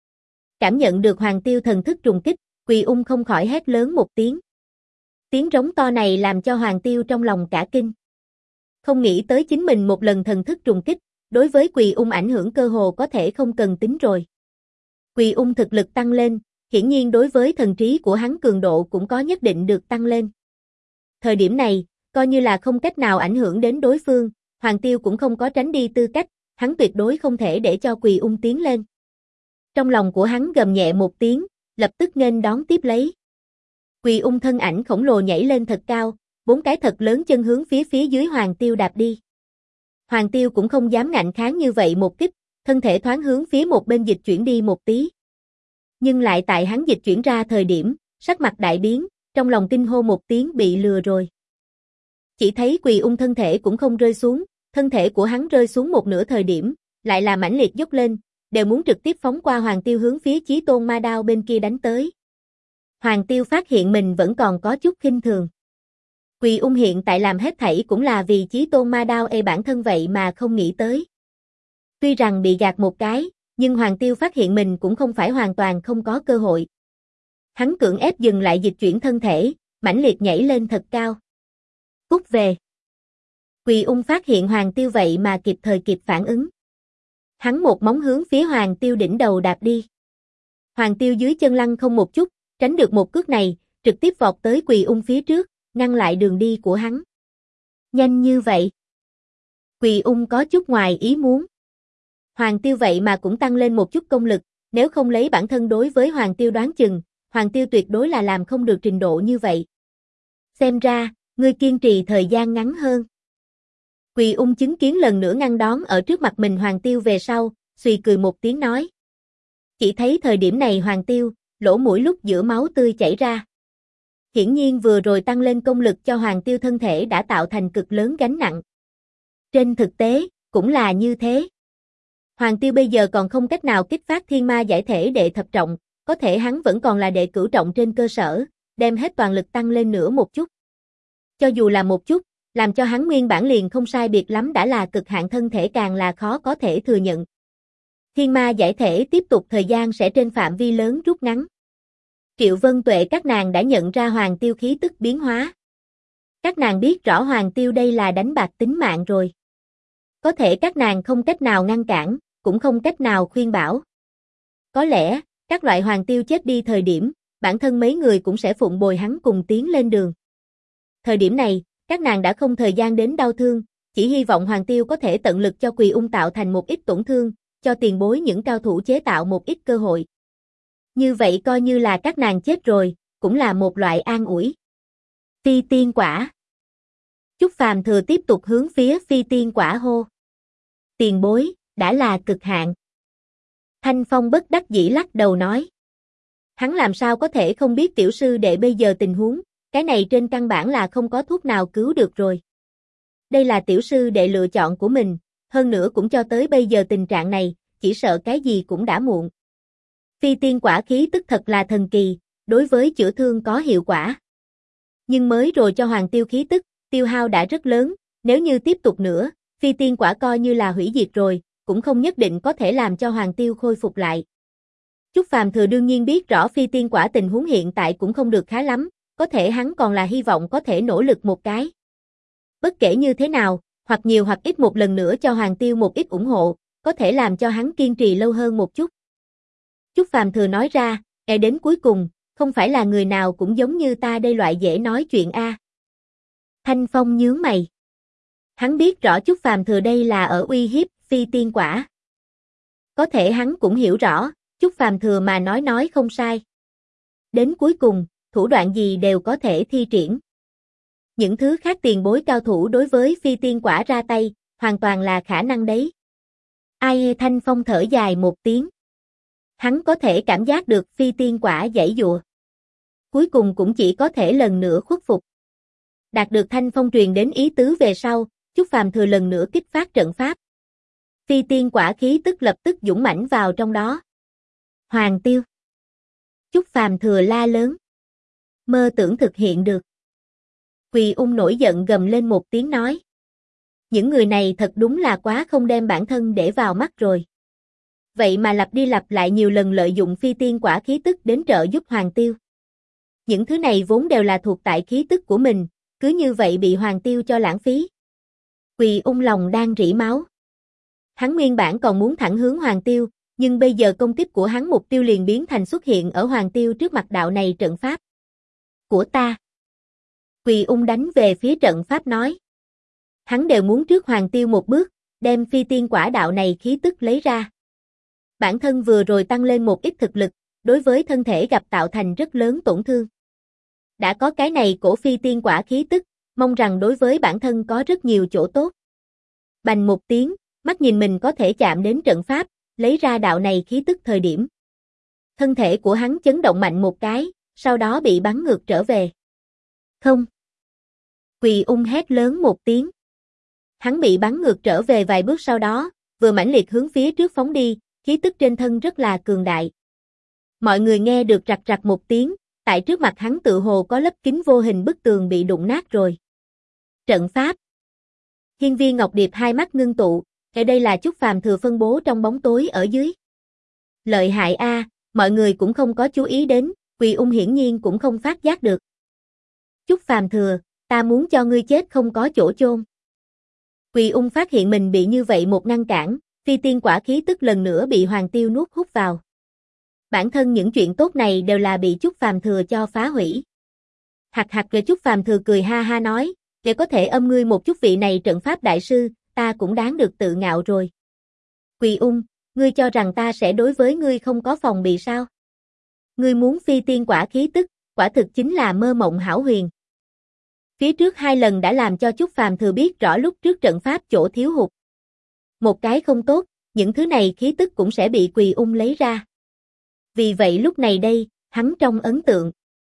Cảm nhận được Hoàng Tiêu thần thức trùng kích, Quỳ Ung không khỏi hét lớn một tiếng. Tiếng rống to này làm cho Hoàng Tiêu trong lòng cả kinh. Không nghĩ tới chính mình một lần thần thức trùng kích, đối với Quỳ Ung ảnh hưởng cơ hồ có thể không cần tính rồi. Quỳ Ung thực lực tăng lên, hiển nhiên đối với thần trí của hắn cường độ cũng có nhất định được tăng lên. Thời điểm này, coi như là không cách nào ảnh hưởng đến đối phương, Hoàng Tiêu cũng không có tránh đi tư cách, hắn tuyệt đối không thể để cho Quỳ Ung tiến lên. Trong lòng của hắn gầm nhẹ một tiếng, lập tức nghênh đón tiếp lấy. Quỳ Ung thân ảnh khổng lồ nhảy lên thật cao, 4 cái thật lớn chân hướng phía dưới Hoàng Tiêu đạp đi. Hoàng Tiêu cũng không dám ngạnh kháng như vậy một kích, thân thể thoáng hướng phía một bên dịch chuyển đi một tí. Nhưng lại tại hắn dịch chuyển ra thời điểm, sắc mặt đại biến, trong lòng kinh hô một tiếng bị lừa rồi. Chỉ thấy Quỳ Ung thân thể cũng không rơi xuống, thân thể của hắn rơi xuống một nửa thời điểm, lại là mãnh liệt dốc lên, đều muốn trực tiếp phóng qua Hoàng Tiêu hướng phía Chí Tôn Ma Đao bên kia đánh tới. Hoàng Tiêu phát hiện mình vẫn còn có chút khinh thường. Quỳ Ung hiện tại làm hết thảy cũng là vì Chí Tôn Ma Đao bản thân vậy mà không nghĩ tới. Tuy rằng bị gạt một cái, nhưng Hoàng Tiêu phát hiện mình cũng không phải hoàn toàn không có cơ hội. Hắn cưỡng ép dừng lại dịch chuyển thân thể, mãnh liệt nhảy lên thật cao. Cút về. Quỳ Ung phát hiện Hoàng Tiêu vậy mà kịp thời kịp phản ứng. Hắn một móng hướng phía Hoàng Tiêu đỉnh đầu đạp đi. Hoàng Tiêu dưới chân lăn không một chút, tránh được một cước này, trực tiếp vọt tới Quỳ Ung phía trước, ngăn lại đường đi của hắn. Nhanh như vậy. Quỳ Ung có chút ngoài ý muốn. Hoàng Tiêu vậy mà cũng tăng lên một chút công lực, nếu không lấy bản thân đối với Hoàng Tiêu đoán chừng, Hoàng Tiêu tuyệt đối là làm không được trình độ như vậy. Xem ra, ngươi kiên trì thời gian ngắn hơn. Quỳ Ung chứng kiến lần nữa ngăn đón ở trước mặt mình Hoàng Tiêu về sau, suy cười một tiếng nói. Chỉ thấy thời điểm này Hoàng Tiêu, lỗ mũi lúc giữa máu tươi chảy ra. Hiển nhiên vừa rồi tăng lên công lực cho Hoàng Tiêu thân thể đã tạo thành cực lớn gánh nặng. Trên thực tế, cũng là như thế. Hoàng Tiêu bây giờ còn không cách nào kích phát thiên ma giải thể đệ thập trọng, có thể hắn vẫn còn là đệ cửu trọng trên cơ sở, đem hết toàn lực tăng lên nữa một chút. Cho dù là một chút, làm cho hắn nguyên bản liền không sai biệt lắm đã là cực hạn thân thể càng là khó có thể thừa nhận. Thiên ma giải thể tiếp tục thời gian sẽ trên phạm vi lớn rút ngắn. Triệu Vân Tuệ các nàng đã nhận ra Hoàng Tiêu khí tức biến hóa. Các nàng biết rõ Hoàng Tiêu đây là đánh bạc tính mạng rồi. Có thể các nàng không cách nào ngăn cản, cũng không cách nào khuyên bảo. Có lẽ, các loại Hoàng Tiêu chết đi thời điểm, bản thân mấy người cũng sẽ phụng bồi hắn cùng tiến lên đường. Thời điểm này, các nàng đã không thời gian đến đau thương, chỉ hy vọng Hoàng Tiêu có thể tận lực cho Quỳ Ung tạo thành một ít tổn thương, cho tiền bối những cao thủ chế tạo một ít cơ hội. Như vậy coi như là các nàng chết rồi, cũng là một loại an ủi. Phi tiên quả. Chúc Phàm Thừa tiếp tục hướng phía phi tiên quả hô. Tiền bối, đã là cực hạn. Thanh Phong bất đắc dĩ lắc đầu nói. Hắn làm sao có thể không biết tiểu sư đệ bây giờ tình huống, cái này trên căn bản là không có thuốc nào cứu được rồi. Đây là tiểu sư đệ lựa chọn của mình, hơn nữa cũng cho tới bây giờ tình trạng này, chỉ sợ cái gì cũng đã muộn. Phi tiên quả khí tức thật là thần kỳ, đối với chữa thương có hiệu quả. Nhưng mới rồi cho Hoàng Tiêu khí tức, tiêu hao đã rất lớn, nếu như tiếp tục nữa, phi tiên quả coi như là hủy diệt rồi, cũng không nhất định có thể làm cho Hoàng Tiêu khôi phục lại. Chúc Phàm Thừa đương nhiên biết rõ phi tiên quả tình huống hiện tại cũng không được khá lắm, có thể hắn còn là hy vọng có thể nỗ lực một cái. Bất kể như thế nào, hoặc nhiều hoặc ít một lần nữa cho Hoàng Tiêu một ít ủng hộ, có thể làm cho hắn kiên trì lâu hơn một chút. Chúc Phàm Thừa nói ra, đến cuối cùng, Không phải là người nào cũng giống như ta đây loại dễ nói chuyện a. Thanh Phong nhướng mày. Hắn biết rõ Chúc Phàm Thừa đây là ở uy hiếp Phi Tiên Quả. Có thể hắn cũng hiểu rõ, Chúc Phàm Thừa mà nói không sai. Đến cuối cùng, thủ đoạn gì đều có thể thi triển. Những thứ khác tiền bối cao thủ đối với Phi Tiên Quả ra tay, hoàn toàn là khả năng đấy. Ai? Thanh Phong thở dài một tiếng. Hắn có thể cảm giác được Phi Tiên Quả giãy giụa. Cuối cùng cũng chỉ có thể lần nữa khuất phục. Đạt được Thanh Phong truyền đến ý tứ về sau, Chúc Phàm Thừa lần nữa kích phát trận pháp. Phi Tiên Quả khí tức lập tức dũng mãnh vào trong đó. Hoàng Tiêu. Chúc Phàm Thừa la lớn. Mơ tưởng thực hiện được. Quỳ Ung nổi giận gầm lên một tiếng nói. Những người này thật đúng là quá không đem bản thân để vào mắt rồi. Vậy mà lặp đi lặp lại nhiều lần lợi dụng Phi Tiên Quả khí tức đến trợ giúp Hoàng Tiêu. Những thứ này vốn đều là thuộc tại khí tức của mình, cứ như vậy bị Hoàng Tiêu cho lãng phí. Quỳ Ung lòng đang rỉ máu. Hắn nguyên bản còn muốn thẳng hướng Hoàng Tiêu, nhưng bây giờ công kích của hắn mục tiêu liền biến thành xuất hiện ở Hoàng Tiêu trước mặt đạo này trận pháp. Của ta. Quỳ Ung đánh về phía trận pháp nói. Hắn đều muốn trước Hoàng Tiêu một bước, đem Phi Tiên Quả đạo này khí tức lấy ra. Bản thân vừa rồi tăng lên một ít thực lực, đối với thân thể gặp tạo thành rất lớn tổn thương. Đã có cái này cổ Phi Tiên Quả khí tức, mong rằng đối với bản thân có rất nhiều chỗ tốt. Bành một tiếng, mắt nhìn mình có thể chạm đến trận pháp, lấy ra đạo này khí tức thời điểm. Thân thể của hắn chấn động mạnh một cái, sau đó bị bắn ngược trở về. Không. Quỳ Ung hét lớn một tiếng. Hắn bị bắn ngược trở về vài bước sau đó, vừa mãnh liệt hướng phía trước phóng đi, khí tức trên thân rất là cường đại. Mọi người nghe được rạch rạch một tiếng, tại trước mặt hắn tự hồ có lớp kính vô hình bức tường bị đụng nát rồi. Trận pháp. Hiên Viên Ngọc Điệp hai mắt ngưng tụ, ở đây là Chúc Phàm Thừa phân bố trong bóng tối ở dưới. Lợi hại a, mọi người cũng không có chú ý đến, Quỳ Ung hiển nhiên cũng không phát giác được. Chúc Phàm Thừa, ta muốn cho ngươi chết không có chỗ chôn. Quỳ Ung phát hiện mình bị như vậy một ngăn cản, Phi Tiên Quả khí tức lần nữa bị Hoàng Tiêu nuốt hút vào. Bản thân những chuyện tốt này đều là bị Chúc Phàm Thừa cho phá hủy. Hạc hạc về Chúc Phàm Thừa cười ha ha nói, để có thể âm ngươi một chút vị này trận pháp đại sư, ta cũng đáng được tự ngạo rồi. Quỳ Ung, ngươi cho rằng ta sẽ đối với ngươi không có phòng bị sao? Ngươi muốn Phi Tiên Quả khí tức, quả thực chính là mơ mộng hão huyền. Phía trước hai lần đã làm cho Chúc Phàm Thừa biết rõ lúc trước trận pháp chỗ thiếu hụt. Một cái không tốt, những thứ này khí tức cũng sẽ bị Quỳ Ung lấy ra. Vì vậy lúc này đây, hắn trong ấn tượng.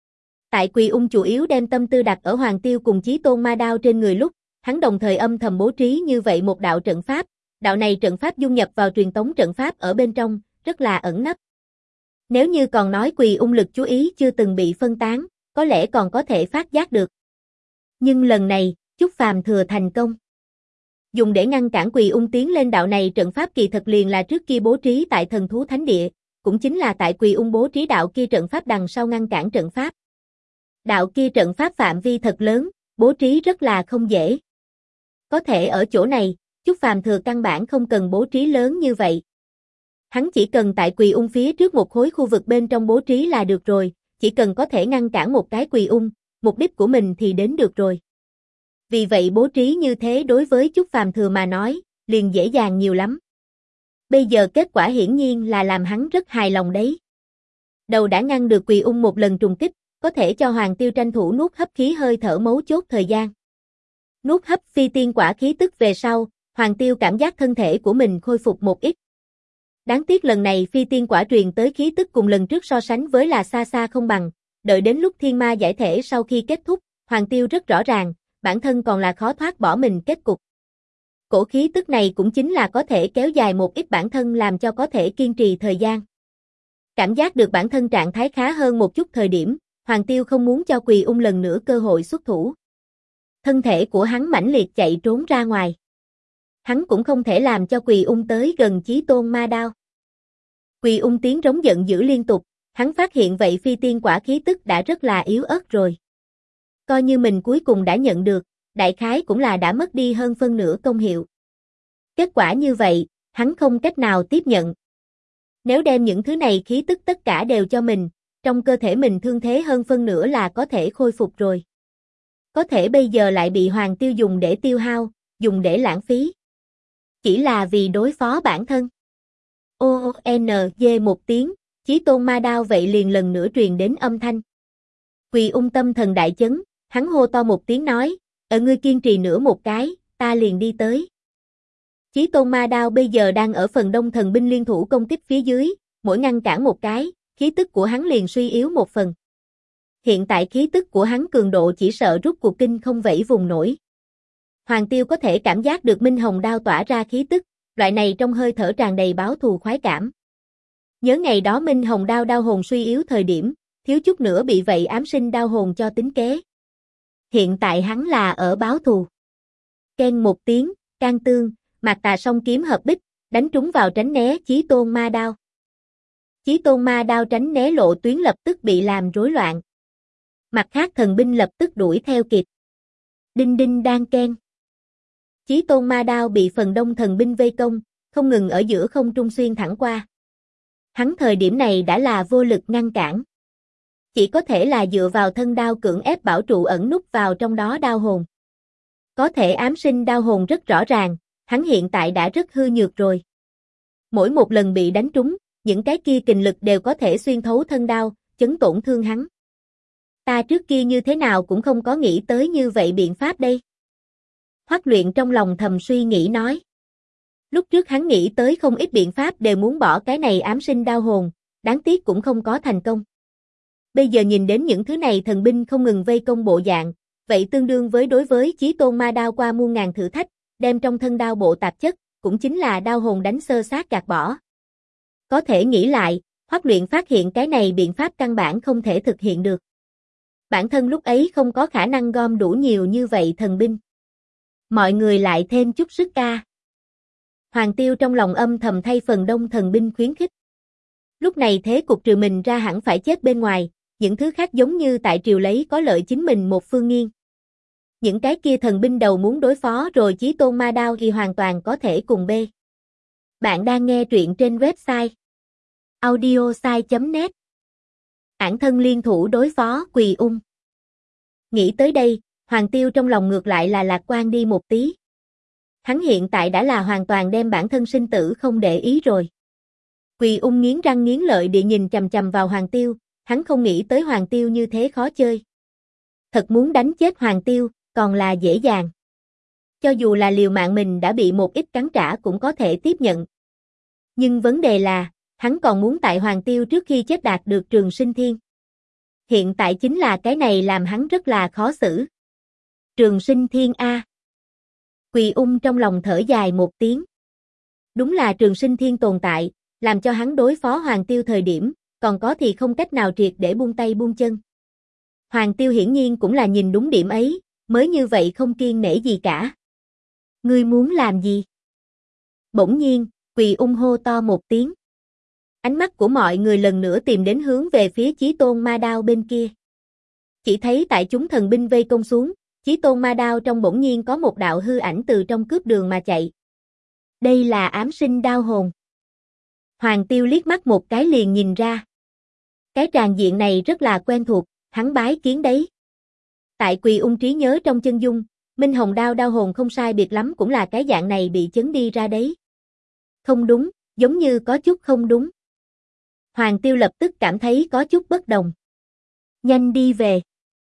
Tại Quỳ Ung chủ yếu đem tâm tư đặt ở Hoàng Tiêu cùng Chí Tôn Ma Đao trên người lúc, hắn đồng thời âm thầm bố trí như vậy một đạo trận pháp, đạo này trận pháp dung nhập vào truyền tống trận pháp ở bên trong, rất là ẩn nấp. Nếu như còn nói Quỳ Ung lực chú ý chưa từng bị phân tán, có lẽ còn có thể phát giác được. Nhưng lần này, Chúc Phàm Thừa thành công. Dùng để ngăn cản Quỳ Ung tiến lên đạo này trận pháp kỳ thật liền là trước kia bố trí tại Thần Thú Thánh Địa, cũng chính là tại Quỳ Ung bố trí đạo kia trận pháp đằng sau ngăn cản trận pháp. Đạo kia trận pháp phạm vi thật lớn, bố trí rất là không dễ. Có thể ở chỗ này, Chúc Phàm Thừa căn bản không cần bố trí lớn như vậy. Hắn chỉ cần tại Quỳ Ung phía trước một khối khu vực bên trong bố trí là được rồi, chỉ cần có thể ngăn cản một cái Quỳ Ung, mục đích của mình thì đến được rồi. Vì vậy bố trí như thế đối với Chúc Phàm Thừa mà nói, liền dễ dàng nhiều lắm. Bây giờ kết quả hiển nhiên là làm hắn rất hài lòng đấy. Đầu đã ngăn được Quỳ Ung một lần trùng kích, có thể cho Hoàng Tiêu tranh thủ nuốt hấp khí hơi thở mấu chốt thời gian. Nuốt hấp Phi Tiên Quả khí tức về sau, Hoàng Tiêu cảm giác thân thể của mình khôi phục một ít. Đáng tiếc lần này Phi Tiên Quả truyền tới khí tức cùng lần trước so sánh với là xa xa không bằng, đợi đến lúc thiên ma giải thể sau khi kết thúc, Hoàng Tiêu rất rõ ràng, bản thân còn là khó thoát bỏ mình kết cục. Cổ khí tức này cũng chính là có thể kéo dài một ít bản thân làm cho có thể kiên trì thời gian. Cảm giác được bản thân trạng thái khá hơn một chút thời điểm, Hoàng Tiêu không muốn cho Quỳ Ung lần nữa cơ hội xuất thủ. Thân thể của hắn mãnh liệt chạy trốn ra ngoài. Hắn cũng không thể làm cho Quỳ Ung tới gần Chí Tôn Ma Đao. Quỳ Ung tiếng rống giận dữ liên tục, hắn phát hiện vậy Phi Tiên Quả khí tức đã rất là yếu ớt rồi. Coi như mình cuối cùng đã nhận được, đại khái cũng là đã mất đi hơn phân nửa công hiệu. Kết quả như vậy, hắn không cách nào tiếp nhận. Nếu đem những thứ này khí tức tất cả đều cho mình, trong cơ thể mình thương thế hơn phân nửa là có thể khôi phục rồi. Có thể bây giờ lại bị Hoàng Tiêu dùng để tiêu hao, dùng để lãng phí. Chỉ là vì đối phó bản thân. ONG một tiếng, Chí Tôn ma đao vậy liền lần nữa truyền đến âm thanh. Quỳ Ung tâm thần đại chấn, hắn hô to một tiếng nói, ngươi kiên trì nữa một cái, ta liền đi tới. Chí Tôn ma đao bây giờ đang ở phần đông thần binh liên thủ công kích phía dưới, mỗi ngăn cản một cái, khí tức của hắn liền suy yếu một phần. Hiện tại khí tức của hắn cường độ chỉ sợ rút cuộc kinh không vẫy vùng nổi. Hoàng Tiêu có thể cảm giác được Minh Hồng đao tỏa ra khí tức, loại này trong hơi thở tràn đầy báo thù khoái cảm. Nhớ ngày đó Minh Hồng đao đao hồn suy yếu thời điểm, thiếu chút nữa bị vậy ám sinh đao hồn cho tính kế. Hiện tại hắn là ở báo thù. Keng một tiếng, can tương, Mạc Tà song kiếm hợp bích, đánh trúng vào tránh né Chí Tôn ma đao. Chí Tôn ma đao tránh né lộ tuyến lập tức bị làm rối loạn. Mặt khác thần binh lập tức đuổi theo kịp. Đinh đinh đang keng. Chí Tôn ma đao bị phần đông thần binh vây công, không ngừng ở giữa không trung xuyên thẳng qua. Hắn thời điểm này đã là vô lực ngăn cản. Chỉ có thể là dựa vào thân đao cưỡng ép bảo trụ ẩn núp vào trong đó đao hồn. Có thể ám sinh đao hồn rất rõ ràng, hắn hiện tại đã rất hư nhược rồi. Mỗi một lần bị đánh trúng, những cái kia kình lực đều có thể xuyên thấu thân đao, chấn tổn thương hắn. Ta trước kia như thế nào cũng không có nghĩ tới như vậy biện pháp đây. Hoắc Luyện trong lòng thầm suy nghĩ nói. Lúc trước hắn nghĩ tới không ít biện pháp đều muốn bỏ cái này ám sinh đao hồn, đáng tiếc cũng không có thành công. Bây giờ nhìn đến những thứ này thần binh không ngừng vây công bộ dạng, vậy tương đương với đối với Chí Tôn ma đao qua muôn ngàn thử thách, đem trong thân đao bộ tạp chất, cũng chính là đao hồn đánh sơ sát gạt bỏ. Có thể nghĩ lại, Hoắc Luyện phát hiện cái này biện pháp căn bản không thể thực hiện được. Bản thân lúc ấy không có khả năng gom đủ nhiều như vậy thần binh. Mọi người lại thêm chút sức ca. Hoàng Tiêu trong lòng âm thầm thay phần đông thần binh khuyến khích. Lúc này thế cục trừ mình ra hẳn phải chết bên ngoài, những thứ khác giống như tại triều lấy có lợi chính mình một phương nghiêng. Những cái kia thần binh đầu muốn đối phó rồi Chí Tôn ma đao thì hoàn toàn có thể cùng bê. Bạn đang nghe truyện trên website audiosai.net. Ản thân liên thủ đối phó Quỳ Ung. Nghĩ tới đây, Hoàng Tiêu trong lòng ngược lại là lạc quan đi một tí. Hắn hiện tại đã là hoàn toàn đem bản thân sinh tử không để ý rồi. Quỳ Ung nghiến răng nghiến lợi địa nhìn chằm chằm vào Hoàng Tiêu, hắn không nghĩ tới Hoàng Tiêu như thế khó chơi. Thật muốn đánh chết Hoàng Tiêu, còn là dễ dàng. Cho dù là liều mạng mình đã bị một ít cắn trả cũng có thể tiếp nhận. Nhưng vấn đề là, hắn còn muốn tại Hoàng Tiêu trước khi chết đạt được Trường Sinh Thiên. Hiện tại chính là cái này làm hắn rất là khó xử. Trường Sinh Thiên A. Quỳ Ung trong lòng thở dài một tiếng. Đúng là Trường Sinh Thiên tồn tại, làm cho hắn đối phó Hoàng Tiêu thời điểm, còn có thì không cách nào triệt để buông tay buông chân. Hoàng Tiêu hiển nhiên cũng là nhìn đúng điểm ấy, mới như vậy không kiêng nể gì cả. Ngươi muốn làm gì? Bỗng nhiên, Quỳ Ung hô to một tiếng. Ánh mắt của mọi người lần nữa tìm đến hướng về phía Chí Tôn ma đao bên kia. Chỉ thấy tại chúng thần binh vây công xuống, Chí Tôn ma đao trong bỗng nhiên có một đạo hư ảnh từ trong cướp đường mà chạy. Đây là ám sinh đao hồn. Hoàng Tiêu liếc mắt một cái liền nhìn ra. Cái tràng diện này rất là quen thuộc, hắn bái kiến đấy. Tại Quỳ Ung trí nhớ trong chân dung, Minh Hồng đao đao hồn không sai biệt lắm cũng là cái dạng này bị chấn đi ra đấy. Không đúng, giống như có chút không đúng. Hoàng Tiêu lập tức cảm thấy có chút bất đồng. Nhanh đi về.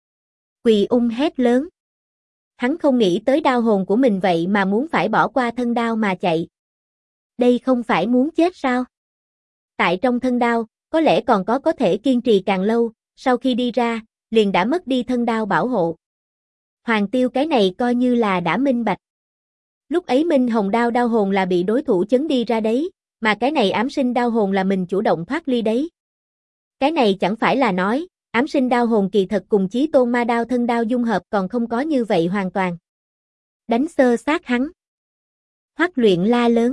Quỳ Ung hét lớn. Hắn không nghĩ tới đao hồn của mình vậy mà muốn phải bỏ qua thân đao mà chạy. Đây không phải muốn chết sao? Tại trong thân đao, có lẽ còn có thể kiên trì càng lâu, sau khi đi ra, liền đã mất đi thân đao bảo hộ. Hoàng Tiêu cái này coi như là đã minh bạch. Lúc ấy Minh Hồng đao đao hồn là bị đối thủ chấn đi ra đấy, mà cái này ám sinh đao hồn là mình chủ động thoát ly đấy. Cái này chẳng phải là nói, ám sinh đao hồn kỳ thật cùng Chí Tôn ma đao thân đao dung hợp còn không có như vậy hoàn toàn. Đánh sơ sát hắn. Hoắc Luyện la lớn.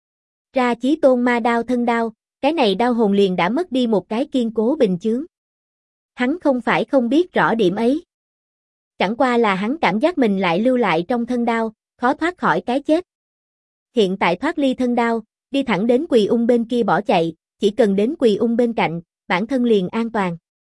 Ra Chí Tôn ma đao thân đao, cái này đao hồn liền đã mất đi một cái kiên cố bình chướng. Hắn không phải không biết rõ điểm ấy. Chẳng qua là hắn cảm giác mình lại lưu lại trong thân đao, khó thoát khỏi cái chết. Hiện tại thoát ly thân đao, đi thẳng đến Quỳ Ung bên kia bỏ chạy, chỉ cần đến Quỳ Ung bên cạnh, bản thân liền an toàn.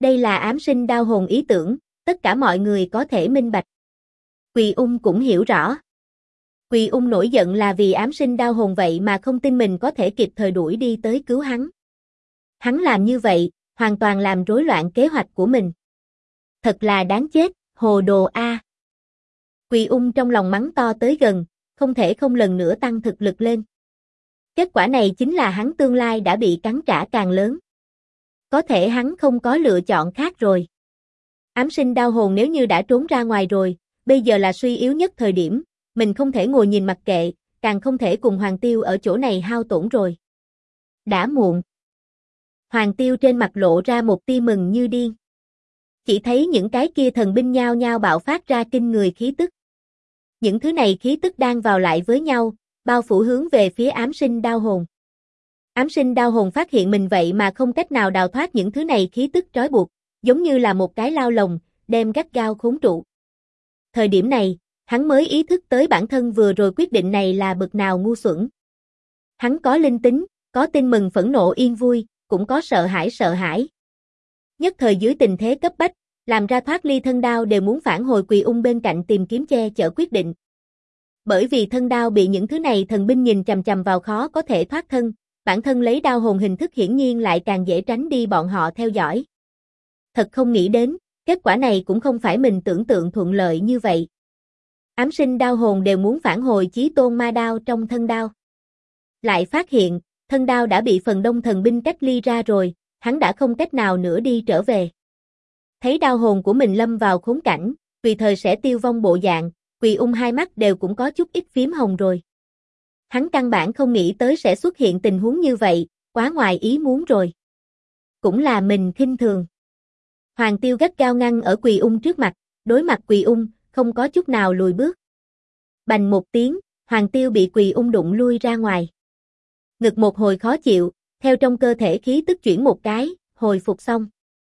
Đây là ám sinh đao hồn ý tưởng, tất cả mọi người có thể minh bạch. Quỳ ung cũng hiểu rõ. Quỳ ung nổi giận là vì ám sinh đao hồn vậy mà không tin mình có thể kịp thời đuổi đi tới cứu hắn. Hắn làm như vậy, hoàn toàn làm rối loạn kế hoạch của mình. Thật là đáng chết, hồ đồ a. Quỳ ung trong lòng mắng to tới gần, không thể không lần nữa tăng thực lực lên. Kết quả này chính là hắn tương lai đã bị cắn trả càng lớn. Có thể hắn không có lựa chọn khác rồi. Ám sinh đao hồn nếu như đã trốn ra ngoài rồi, bây giờ là suy yếu nhất thời điểm, mình không thể ngồi nhìn mặc kệ, càng không thể cùng Hoàng Tiêu ở chỗ này hao tổn rồi. Đã muộn. Hoàng Tiêu trên mặt lộ ra một tia mừng như điên. Chỉ thấy những cái kia thần binh nhao nhao bạo phát ra kinh người khí tức. Những thứ này khí tức đang vào lại với nhau, bao phủ hướng về phía ám sinh đao hồn. Ám sinh đao hồn phát hiện mình vậy mà không cách nào đào thoát những thứ này khí tức trói buộc, giống như là một cái lao lồng, đem gắt gao khốn trụ. Thời điểm này, hắn mới ý thức tới bản thân vừa rồi quyết định này là bực nào ngu xuẩn. Hắn có linh tính, có tin mừng phẫn nộ yên vui, cũng có sợ hãi. Nhất thời dưới tình thế cấp bách, làm ra thoát ly thân đao đều muốn phản hồi Quỳ Ung bên cạnh tìm kiếm che chở quyết định. Bởi vì thân đao bị những thứ này thần binh nhìn chằm chằm vào khó có thể thoát thân, bản thân lấy đao hồn hình thức hiển nhiên lại càng dễ tránh đi bọn họ theo dõi. Thật không nghĩ đến, kết quả này cũng không phải mình tưởng tượng thuận lợi như vậy. Ám sinh đao hồn đều muốn phản hồi chí tôn ma đao trong thân đao. Lại phát hiện, thân đao đã bị phần đông thần binh cách ly ra rồi, hắn đã không cách nào nữa đi trở về. Thấy đao hồn của mình lâm vào khốn cảnh, tùy thời sẽ tiêu vong bộ dạng, Quỳ Ung hai mắt đều cũng có chút ít phím hồng rồi. Hắn căn bản không nghĩ tới sẽ xuất hiện tình huống như vậy, quá ngoài ý muốn rồi. Cũng là mình khinh thường. Hoàng Tiêu gắt gao ngăn ở Quỳ Ung trước mặt, đối mặt Quỳ Ung, không có chút nào lùi bước. Bành một tiếng, Hoàng Tiêu bị Quỳ Ung đụng lui ra ngoài. Ngực một hồi khó chịu, theo trong cơ thể khí tức chuyển một cái, hồi phục xong.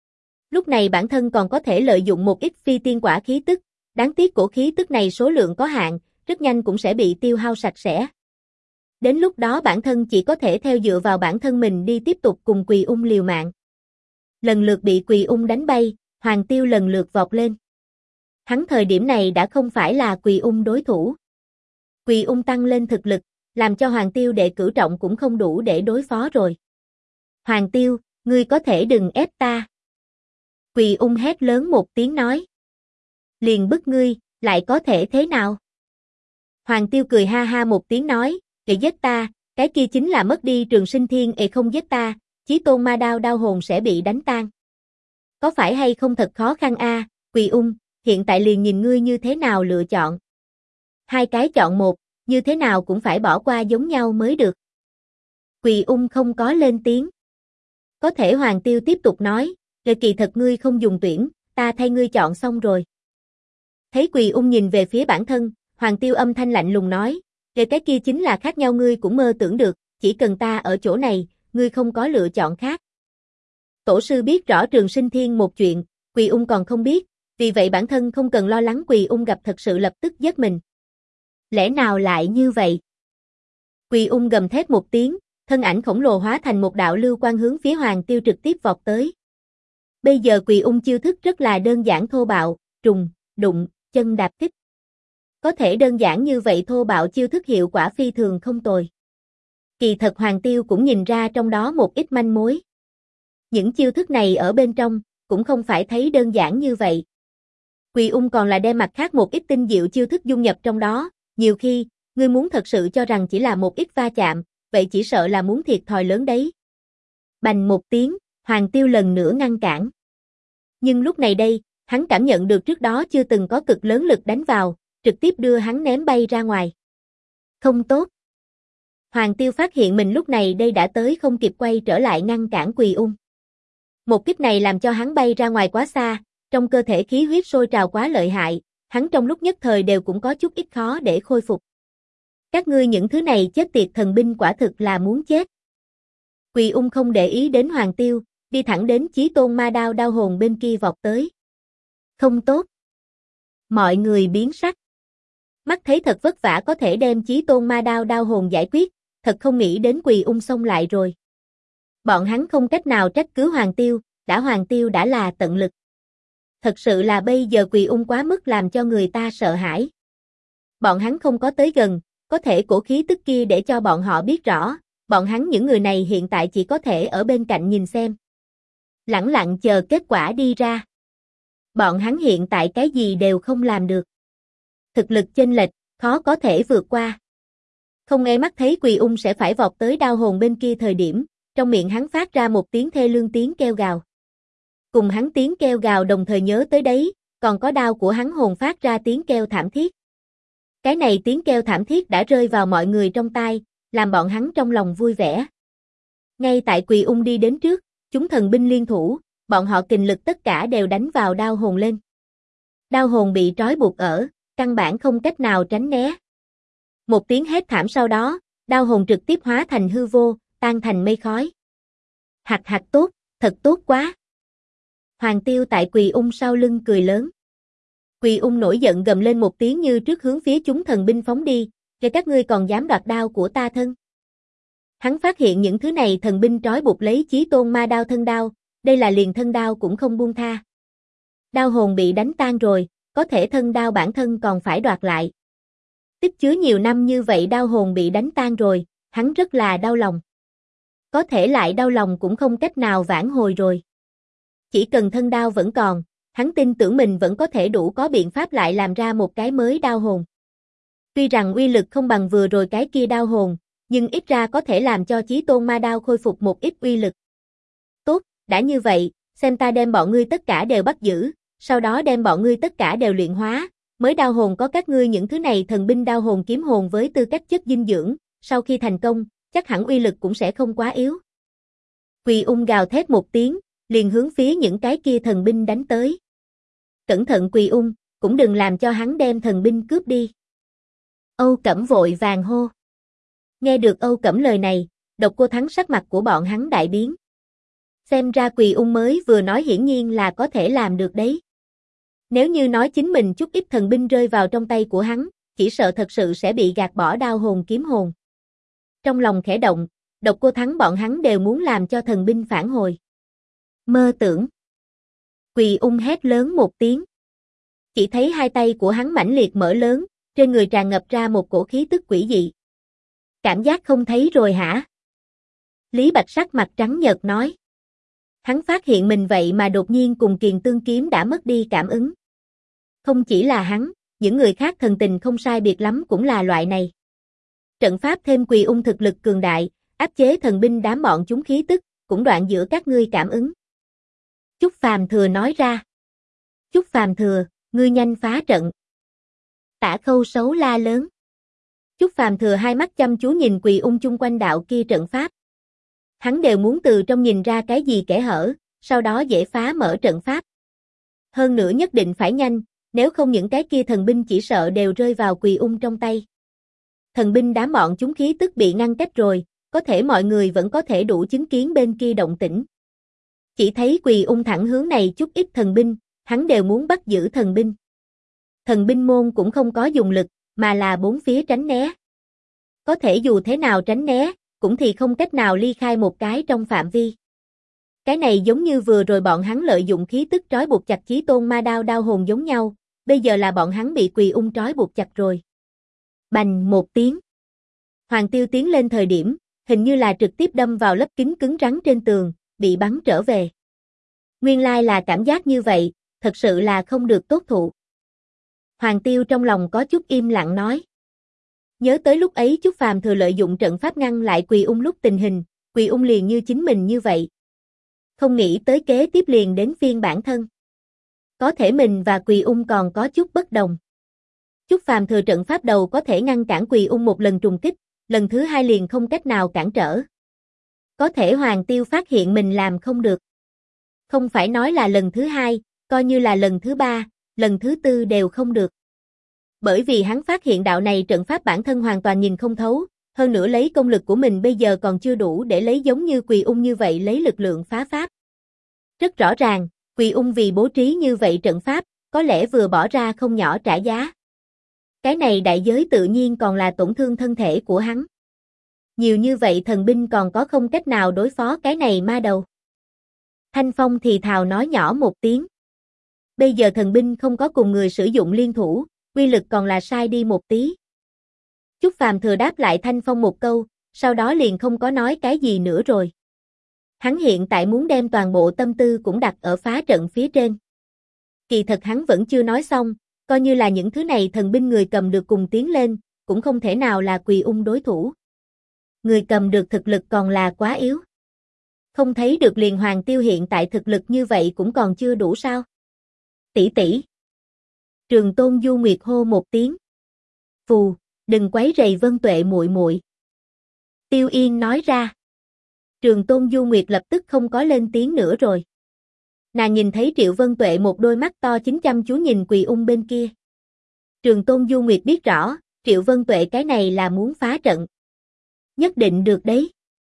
Lúc này bản thân còn có thể lợi dụng một ít phi tiên quả khí tức, đáng tiếc cổ khí tức này số lượng có hạn, rất nhanh cũng sẽ bị tiêu hao sạch sẽ. Đến lúc đó bản thân chỉ có thể theo dựa vào bản thân mình đi tiếp tục cùng Quỳ Ung liều mạng. Lần lượt bị Quỳ Ung đánh bay, Hoàng Tiêu lần lượt vọt lên. Hắn thời điểm này đã không phải là Quỳ Ung đối thủ. Quỳ Ung tăng lên thực lực, làm cho Hoàng Tiêu đệ cửu trọng cũng không đủ để đối phó rồi. Hoàng Tiêu, ngươi có thể đừng ép ta. Quỳ Ung hét lớn một tiếng nói. Liền bức ngươi, lại có thể thế nào? Hoàng Tiêu cười ha ha một tiếng nói, để giết ta, cái kia chính là mất đi Trường Sinh Thiên, không giết ta, chí tôn ma đao đao hồn sẽ bị đánh tan. Có phải hay không thật khó khăn a, Quỳ Ung, hiện tại liền nhìn ngươi như thế nào lựa chọn. Hai cái chọn một, như thế nào cũng phải bỏ qua giống nhau mới được. Quỳ Ung không có lên tiếng. Có thể Hoàng Tiêu tiếp tục nói, kỳ thật ngươi không dùng tuyển, ta thay ngươi chọn xong rồi. Thấy Quỳ Ung nhìn về phía bản thân, Hoàng Tiêu âm thanh lạnh lùng nói, cái kia chính là khác nhau ngươi cũng mơ tưởng được, chỉ cần ta ở chỗ này, ngươi không có lựa chọn khác. Tổ sư biết rõ Trường Sinh Thiên một chuyện, Quỳ Ung còn không biết, vì vậy bản thân không cần lo lắng Quỳ Ung gặp thật sự lập tức giết mình. Lẽ nào lại như vậy? Quỳ Ung gầm thét một tiếng, thân ảnh khổng lồ hóa thành một đạo lưu quang hướng phía Hoàng Tiêu trực tiếp vọt tới. Bây giờ Quỳ Ung chiêu thức rất là đơn giản thô bạo, trùng, đụng, chân đạp kích. Có thể đơn giản như vậy thô bạo chiêu thức hiệu quả phi thường không tồi. Kỳ thật Hoàng Tiêu cũng nhìn ra trong đó một ít manh mối. Những chiêu thức này ở bên trong, cũng không phải thấy đơn giản như vậy. Quỳ Ung còn là đem mặt khác một ít tinh diệu chiêu thức dung nhập trong đó, nhiều khi, ngươi muốn thật sự cho rằng chỉ là một ít va chạm, vậy chỉ sợ là muốn thiệt thòi lớn đấy. Bành một tiếng, Hoàng Tiêu lần nữa ngăn cản. Nhưng lúc này đây, hắn cảm nhận được trước đó chưa từng có cực lớn lực đánh vào, trực tiếp đưa hắn ném bay ra ngoài. Không tốt. Hoàng Tiêu phát hiện mình lúc này đây đã tới không kịp quay trở lại ngăn cản Quỳ Ung. Một kích này làm cho hắn bay ra ngoài quá xa, trong cơ thể khí huyết sôi trào quá lợi hại, hắn trong lúc nhất thời đều cũng có chút ít khó để khôi phục. Các ngươi những thứ này chết tiệt thần binh quả thực là muốn chết. Quỳ Ung không để ý đến Hoàng Tiêu, đi thẳng đến chí tôn ma đao đao hồn bên kia vọt tới. Không tốt. Mọi người biến sắc. Mắt thấy thật vất vả có thể đem chí tôn ma đao đao hồn giải quyết, thật không nghĩ đến Quỳ Ung xông lại rồi. Bọn hắn không cách nào trách cứ Hoàng Tiêu, Hoàng Tiêu đã là tận lực. Thật sự là bây giờ Quỳ Ung quá mức làm cho người ta sợ hãi. Bọn hắn không có tới gần, có thể cổ khí tức kia để cho bọn họ biết rõ, bọn hắn những người này hiện tại chỉ có thể ở bên cạnh nhìn xem. Lẳng lặng chờ kết quả đi ra. Bọn hắn hiện tại cái gì đều không làm được. Thực lực chênh lệch, khó có thể vượt qua. Không nghe mắt thấy Quỳ Ung sẽ phải vọt tới đao hồn bên kia thời điểm, trong miệng hắn phát ra một tiếng thê lương tiếng kêu gào. Cùng hắn tiếng kêu gào đồng thời nhớ tới đấy, còn có đao của hắn hồn phát ra tiếng kêu thảm thiết. Cái này tiếng kêu thảm thiết đã rơi vào mọi người trong tai, làm bọn hắn trong lòng vui vẻ. Ngay tại Quỳ Ung đi đến trước, chúng thần binh liên thủ, bọn họ kình lực tất cả đều đánh vào đao hồn lên. Đao hồn bị trói buộc ở, căn bản không cách nào tránh né. Một tiếng hét thảm sau đó, đao hồn trực tiếp hóa thành hư vô, tan thành mây khói. Hạt hạt tốt, thật tốt quá. Hoàng Tiêu tại Quỳ Ung sau lưng cười lớn. Quỳ Ung nổi giận gầm lên một tiếng như trước hướng phía chúng thần binh phóng đi, "Kể các ngươi còn dám đoạt đao của ta thân?" Hắn phát hiện những thứ này thần binh trói buộc lấy Chí Tôn ma đao thân đao, đây là liền thân đao cũng không buông tha. Đao hồn bị đánh tan rồi, có thể thân đao bản thân còn phải đoạt lại. Tích chứa nhiều năm như vậy đao hồn bị đánh tan rồi, hắn rất là đau lòng. Có thể lại đau lòng cũng không cách nào vãn hồi rồi. Chỉ cần thân đao vẫn còn, hắn tin tưởng mình vẫn có thể đủ có biện pháp lại làm ra một cái mới đao hồn. Tuy rằng uy lực không bằng vừa rồi cái kia đao hồn, nhưng ít ra có thể làm cho Chí Tôn ma đao khôi phục một ít uy lực. Tốt, đã như vậy, xem ta đem bọn ngươi tất cả đều bắt giữ, sau đó đem bọn ngươi tất cả đều luyện hóa, mới đao hồn có các ngươi những thứ này thần binh đao hồn kiếm hồn với tư cách chất dinh dưỡng, sau khi thành công, chắc hẳn uy lực cũng sẽ không quá yếu. Quỳ Ung gào thét một tiếng, liền hướng phía những cái kia thần binh đánh tới. Cẩn thận Quỳ Ung, cũng đừng làm cho hắn đem thần binh cướp đi. Âu Cẩm vội vàng hô. Nghe được Âu Cẩm lời này, Độc Cô Thắng sắc mặt của bọn hắn đại biến. Xem ra Quỳ Ung mới vừa nói hiển nhiên là có thể làm được đấy. Nếu như nói chính mình chút ít thần binh rơi vào trong tay của hắn, chỉ sợ thật sự sẽ bị gạt bỏ đao hồn kiếm hồn. Trong lòng khẽ động, Độc Cô Thắng bọn hắn đều muốn làm cho thần binh phản hồi. Mơ tưởng. Quỳ Ung hét lớn một tiếng. Chỉ thấy hai tay của hắn mãnh liệt mở lớn, trên người tràn ngập ra một cổ khí tức quỷ dị. Cảm giác không thấy rồi hả? Lý Bạch sắc mặt trắng nhợt nói. Hắn phát hiện mình vậy mà đột nhiên cùng Kiền Tương kiếm đã mất đi cảm ứng. Không chỉ là hắn, những người khác thần tình không sai biệt lắm cũng là loại này. Trận pháp thêm Quỳ Ung thực lực cường đại, áp chế thần binh đám bọn chúng khí tức, cũng đoạn giữa các ngươi cảm ứng. Chúc Phàm Thừa nói ra. Chúc Phàm Thừa, ngươi nhanh phá trận. Tả Khâu Sấu la lớn. Chúc Phàm Thừa hai mắt chăm chú nhìn Quỳ Ung chung quanh đạo kia trận pháp. Hắn đều muốn từ trong nhìn ra cái gì kẽ hở, sau đó dễ phá mở trận pháp. Hơn nữa nhất định phải nhanh, nếu không những cái kia thần binh chỉ sợ đều rơi vào Quỳ Ung trong tay. Thần binh đám bọn chúng khí tức bị ngăn cách rồi, có thể mọi người vẫn có thể đủ chứng kiến bên kia động tĩnh. Chỉ thấy Quỳ Ung thẳng hướng này chút ít thần binh, hắn đều muốn bắt giữ thần binh. Thần binh môn cũng không có dùng lực, mà là bốn phía tránh né. Có thể dù thế nào tránh né, cũng thì không cách nào ly khai một cái trong phạm vi. Cái này giống như vừa rồi bọn hắn lợi dụng khí tức trói buộc chặt Chí Tôn ma đao đao hồn giống nhau, bây giờ là bọn hắn bị Quỳ Ung trói buộc chặt rồi. Bành một tiếng. Hoàng Tiêu tiến lên thời điểm, hình như là trực tiếp đâm vào lớp kính cứng rắn trên tường, bị bắn trở về. Nguyên lai là cảm giác như vậy, thật sự là không được tốt thụ. Hoàng Tiêu trong lòng có chút im lặng nói. Nhớ tới lúc ấy Chúc Phàm Thừa lợi dụng trận pháp ngăn lại Quỳ Ung lúc tình hình, Quỳ Ung liền như chính mình như vậy. Không nghĩ tới kế tiếp liền đến phiên bản thân. Có thể mình và Quỳ Ung còn có chút bất đồng. Chúc Phàm Thừa trận pháp đầu có thể ngăn cản Quỳ Ung một lần trùng kích, lần thứ hai liền không cách nào cản trở. Có thể Hoàng Tiêu phát hiện mình làm không được. Không phải nói là lần thứ hai, coi như là lần thứ ba, lần thứ tư đều không được. Bởi vì hắn phát hiện đạo này trận pháp bản thân hoàn toàn nhìn không thấu, hơn nữa lấy công lực của mình bây giờ còn chưa đủ để lấy giống như Quỳ Ung như vậy lấy lực lượng phá pháp. Rất rõ ràng, Quỳ Ung vì bố trí như vậy trận pháp, có lẽ vừa bỏ ra không nhỏ trả giá. Cái này đại giới tự nhiên còn là tổn thương thân thể của hắn. Nhiều như vậy thần binh còn có không cách nào đối phó cái này ma đầu. Thanh Phong thì thào nói nhỏ một tiếng. Bây giờ thần binh không có cùng người sử dụng liên thủ, uy lực còn là sai đi một tí. Chúc Phàm Thừa đáp lại Thanh Phong một câu, sau đó liền không có nói cái gì nữa rồi. Hắn hiện tại muốn đem toàn bộ tâm tư cũng đặt ở phá trận phía trên. Kỳ thật hắn vẫn chưa nói xong, coi như là những thứ này thần binh người cầm được cùng tiến lên, cũng không thể nào là Quỳ Ung đối thủ. Người cầm được thực lực còn là quá yếu. Không thấy được liền Hoàng Tiêu hiện tại thực lực như vậy cũng còn chưa đủ sao? Tỷ tỷ. Trường Tôn Du Nguyệt hô một tiếng. Phù, đừng quấy rầy Vân Tuệ muội muội. Tiêu Yên nói ra. Trường Tôn Du Nguyệt lập tức không có lên tiếng nữa rồi. Nàng nhìn thấy Triệu Vân Tuệ một đôi mắt to chính chăm chú nhìn Quỳ Ung bên kia. Trường Tôn Du Nguyệt biết rõ, Triệu Vân Tuệ cái này là muốn phá trận. Nhất định được đấy.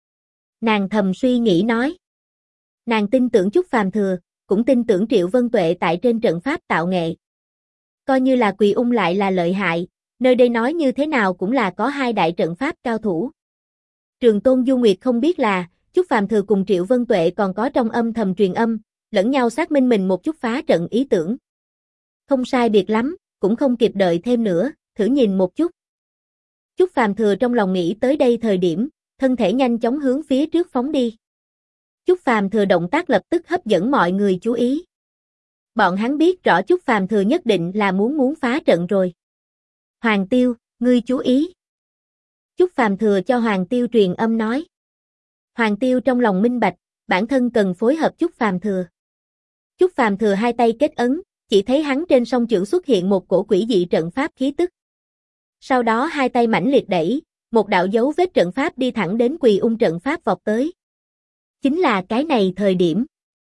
Nàng thầm suy nghĩ nói. Nàng tin tưởng Chúc Phàm Thừa, cũng tin tưởng Triệu Vân Tuệ tại trên trận pháp tạo nghệ. Coi như là Quỳ Ung lại là lợi hại, nơi đây nói như thế nào cũng là có hai đại trận pháp cao thủ. Trường Tôn Du Nguyệt không biết là, Chúc Phàm Thừa cùng Triệu Vân Tuệ còn có trong âm thầm truyền âm, lẫn nhau xác minh mình một chút phá trận ý tưởng. Không sai biệt lắm, cũng không kịp đợi thêm nữa, thử nhìn một chút. Chúc Phàm Thừa trong lòng nghĩ tới đây thời điểm, thân thể nhanh chóng hướng phía trước phóng đi. Chúc Phàm Thừa động tác lập tức hấp dẫn mọi người chú ý. Bọn hắn biết rõ Chúc Phàm Thừa nhất định là muốn phá trận rồi. Hoàng Tiêu, ngươi chú ý. Chúc Phàm Thừa cho Hoàng Tiêu truyền âm nói. Hoàng Tiêu trong lòng minh bạch, bản thân cần phối hợp Chúc Phàm Thừa. Chúc Phàm Thừa hai tay kết ấn, chỉ thấy hắn trên song chưởng xuất hiện một cổ quỷ dị trận pháp khí tức. Sau đó hai tay mãnh liệt đẩy, một đạo dấu vết trận pháp đi thẳng đến Quỳ Ung trận pháp vọt tới. Chính là cái này thời điểm.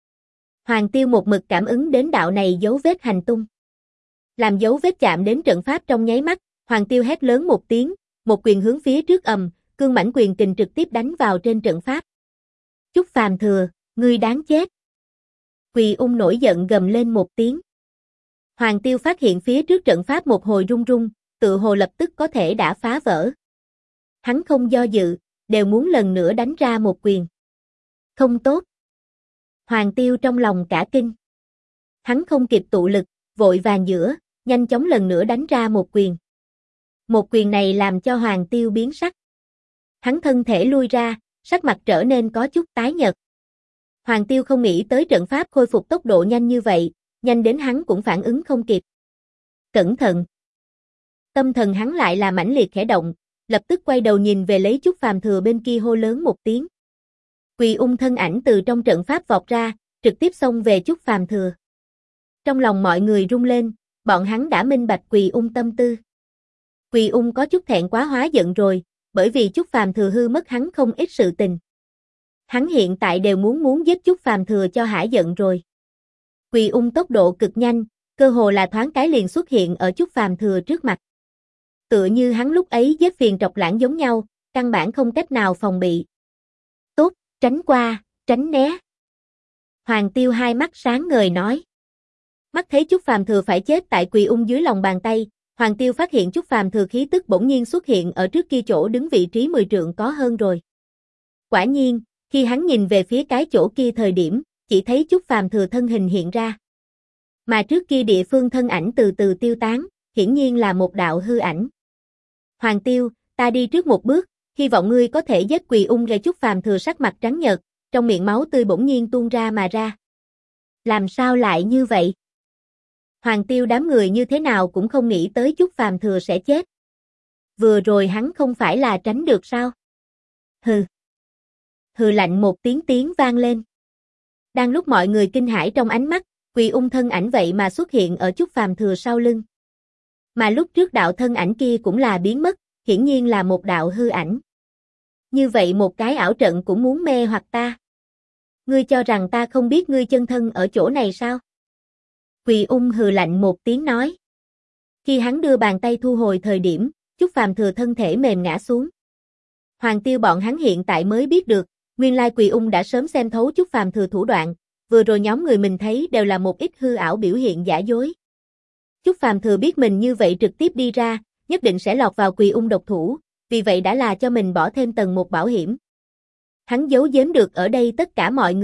Hoàng Tiêu một mực cảm ứng đến đạo này dấu vết hành tung. Làm dấu vết chạm đến trận pháp trong nháy mắt, Hoàng Tiêu hét lớn một tiếng, một quyền hướng phía trước cương mãnh quyền kình trực tiếp đánh vào trên trận pháp. Chúc Phàm Thừa, ngươi đáng chết. Quỳ Ung nổi giận gầm lên một tiếng. Hoàng Tiêu phát hiện phía trước trận pháp một hồi rung rung, tự hồ lập tức có thể đã phá vỡ. Hắn không do dự, đều muốn lần nữa đánh ra một quyền. Không tốt. Hoàng Tiêu trong lòng cả kinh. Hắn không kịp tụ lực, vội vàng giữa, nhanh chóng lần nữa đánh ra một quyền. Một quyền này làm cho Hoàng Tiêu biến sắc. Hắn thân thể lui ra, sắc mặt trở nên có chút tái nhợt. Hoàng Tiêu không nghĩ tới trận pháp khôi phục tốc độ nhanh như vậy, nhanh đến hắn cũng phản ứng không kịp. Cẩn thận. Tâm thần hắn lại là mãnh liệt khẽ động, lập tức quay đầu nhìn về lấy Chúc Phàm Thừa bên kia hô lớn một tiếng. Quỳ Ung thân ảnh từ trong trận pháp vọt ra, trực tiếp xông về Chúc Phàm Thừa. Trong lòng mọi người rung lên, bọn hắn đã minh bạch Quỳ Ung tâm tư. Quỳ Ung có chút thẹn quá hóa giận rồi, bởi vì Chúc Phàm Thừa hư mất hắn không ít sự tình. Hắn hiện tại đều muốn giết Chúc Phàm Thừa cho hả giận rồi. Quỳ Ung tốc độ cực nhanh, cơ hồ là thoáng cái liền xuất hiện ở Chúc Phàm Thừa trước mặt. Tựa như hắn lúc ấy giết phiền trọc lãng giống nhau, căn bản không cách nào phòng bị. Tốt, tránh qua, tránh né. Hoàng Tiêu hai mắt sáng ngời nói. Mắt thấy Chúc Phàm Thừa phải chết tại Quỳ Ung dưới lòng bàn tay, Hoàng Tiêu phát hiện Chúc Phàm Thừa khí tức bỗng nhiên xuất hiện ở trước kia chỗ đứng vị trí 10 trượng có hơn rồi. Quả nhiên, khi hắn nhìn về phía cái chỗ kia thời điểm, chỉ thấy Chúc Phàm Thừa thân hình hiện ra. Mà trước kia địa phương thân ảnh từ từ tiêu tán, hiển nhiên là một đạo hư ảnh. Hoàng Tiêu, ta đi trước một bước, hy vọng ngươi có thể giết Quỳ Ung. Gây Chúc Phàm Thừa sắc mặt trắng nhợt, trong miệng máu tươi bỗng nhiên tuôn ra mà ra. Làm sao lại như vậy? Hoàng Tiêu đám người như thế nào cũng không nghĩ tới Chúc Phàm Thừa sẽ chết. Vừa rồi hắn không phải là tránh được sao? Hừ. Hừ lạnh một tiếng vang lên. Đang lúc mọi người kinh hãi trong ánh mắt, Quỳ Ung thân ảnh vậy mà xuất hiện ở Chúc Phàm Thừa sau lưng. Mà lúc trước đạo thân ảnh kia cũng là biến mất, hiển nhiên là một đạo hư ảnh. Như vậy một cái ảo trận cũng muốn mê hoặc ta. Ngươi cho rằng ta không biết ngươi chân thân ở chỗ này sao? Quỳ Ung hừ lạnh một tiếng nói. Khi hắn đưa bàn tay thu hồi thời điểm, Chúc Phàm Thừa thân thể mềm ngã xuống. Hoàng Tiêu bọn hắn hiện tại mới biết được, nguyên lai Quỳ Ung đã sớm xem thấu Chúc Phàm Thừa thủ đoạn, vừa rồi nhóm người mình thấy đều là một ít hư ảo biểu hiện giả dối. Chúc Phàm Thừa biết mình như vậy trực tiếp đi ra, nhất định sẽ lọt vào Quỳ Ung độc thủ, vì vậy đã là cho mình bỏ thêm tầng một bảo hiểm. Hắn giấu giếm được ở đây tất cả mọi người,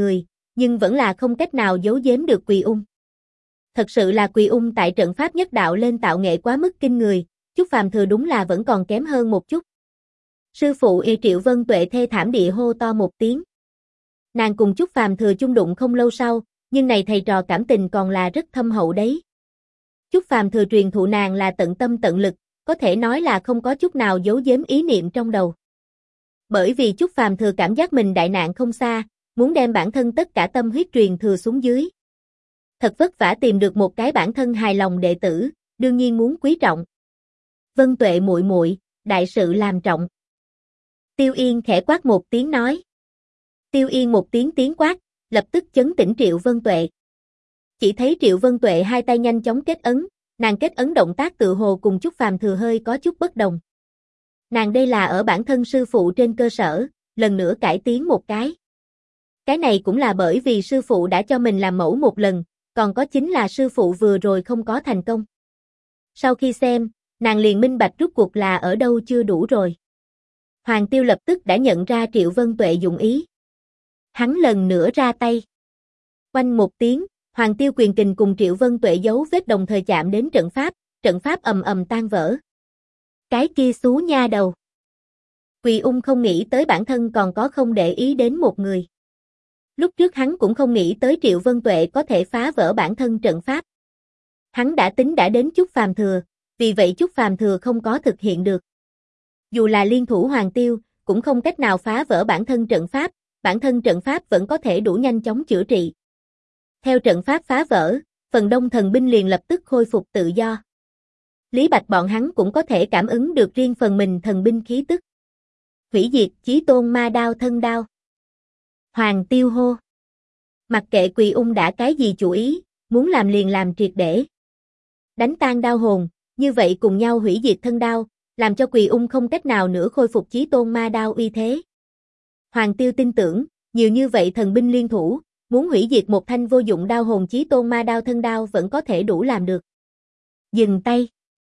nhưng vẫn là không cách nào giấu giếm được Quỳ Ung. Thật sự là Quỳ Ung tại trận pháp nhất đạo lên tạo nghệ quá mức kinh người, Chúc Phàm Thừa đúng là vẫn còn kém hơn một chút. Sư phụ Y Triệu Vân Tuệ thê thảm địa hô to một tiếng. Nàng cùng Chúc Phàm Thừa chung đụng không lâu sau, nhưng này thầy trò cảm tình còn là rất thâm hậu đấy. Chúc Phàm Thừa truyền thụ nàng là tận tâm tận lực, có thể nói là không có chút nào giấu giếm ý niệm trong đầu. Bởi vì Chúc Phàm Thừa cảm giác mình đại nạn không xa, muốn đem bản thân tất cả tâm huyết truyền thừa xuống dưới. Thật vất vả tìm được một cái bản thân hài lòng đệ tử, đương nhiên muốn quý trọng. Vân Tuệ muội muội, đại sự làm trọng. Tiêu Yên khẽ quát một tiếng nói. Tiêu Yên một tiếng quát, lập tức chấn tĩnh Triệu Vân Tuệ. Chỉ thấy Triệu Vân Tuệ hai tay nhanh chóng kết ấn, nàng kết ấn động tác tự hồ cùng Chúc Phàm Thừa hơi có chút bất đồng. Nàng đây là ở bản thân sư phụ trên cơ sở, lần nữa cải tiến một cái. Cái này cũng là bởi vì sư phụ đã cho mình làm mẫu một lần, còn có chính là sư phụ vừa rồi không có thành công. Sau khi xem, nàng liền minh bạch rút cuộc là ở đâu chưa đủ rồi. Hoàng Tiêu lập tức đã nhận ra Triệu Vân Tuệ dụng ý. Hắn lần nữa ra tay. Oanh một tiếng, Hoàng Tiêu quyền kình cùng Triệu Vân Tuệ dấu vết đồng thời chạm đến trận pháp ầm ầm tan vỡ. Cái kia xú nha đầu. Quỳ Ung không nghĩ tới bản thân còn có không để ý đến một người. Lúc trước hắn cũng không nghĩ tới Triệu Vân Tuệ có thể phá vỡ bản thân trận pháp. Hắn đã tính đã đến Chúc Phàm Thừa, vì vậy Chúc Phàm Thừa không có thực hiện được. Dù là liên thủ Hoàng Tiêu, cũng không cách nào phá vỡ bản thân trận pháp vẫn có thể đủ nhanh chóng chữa trị. Theo trận pháp phá vỡ, phần đông thần binh liền lập tức khôi phục tự do. Lý Bạch bọn hắn cũng có thể cảm ứng được riêng phần mình thần binh khí tức. Hủy diệt chí tôn ma đao thân đao. Hoàng Tiêu hô. Mặc kệ Quỳ Ung đã cái gì chủ ý, muốn làm liền làm triệt để. Đánh tan đao hồn, như vậy cùng nhau hủy diệt thân đao, làm cho Quỳ Ung không cách nào nữa khôi phục chí tôn ma đao uy thế. Hoàng Tiêu tin tưởng, nhiều như vậy thần binh liên thủ, muốn hủy diệt một thanh vô dụng đao hồn chí tôn ma đao thân đao vẫn có thể đủ làm được. Dừng tay.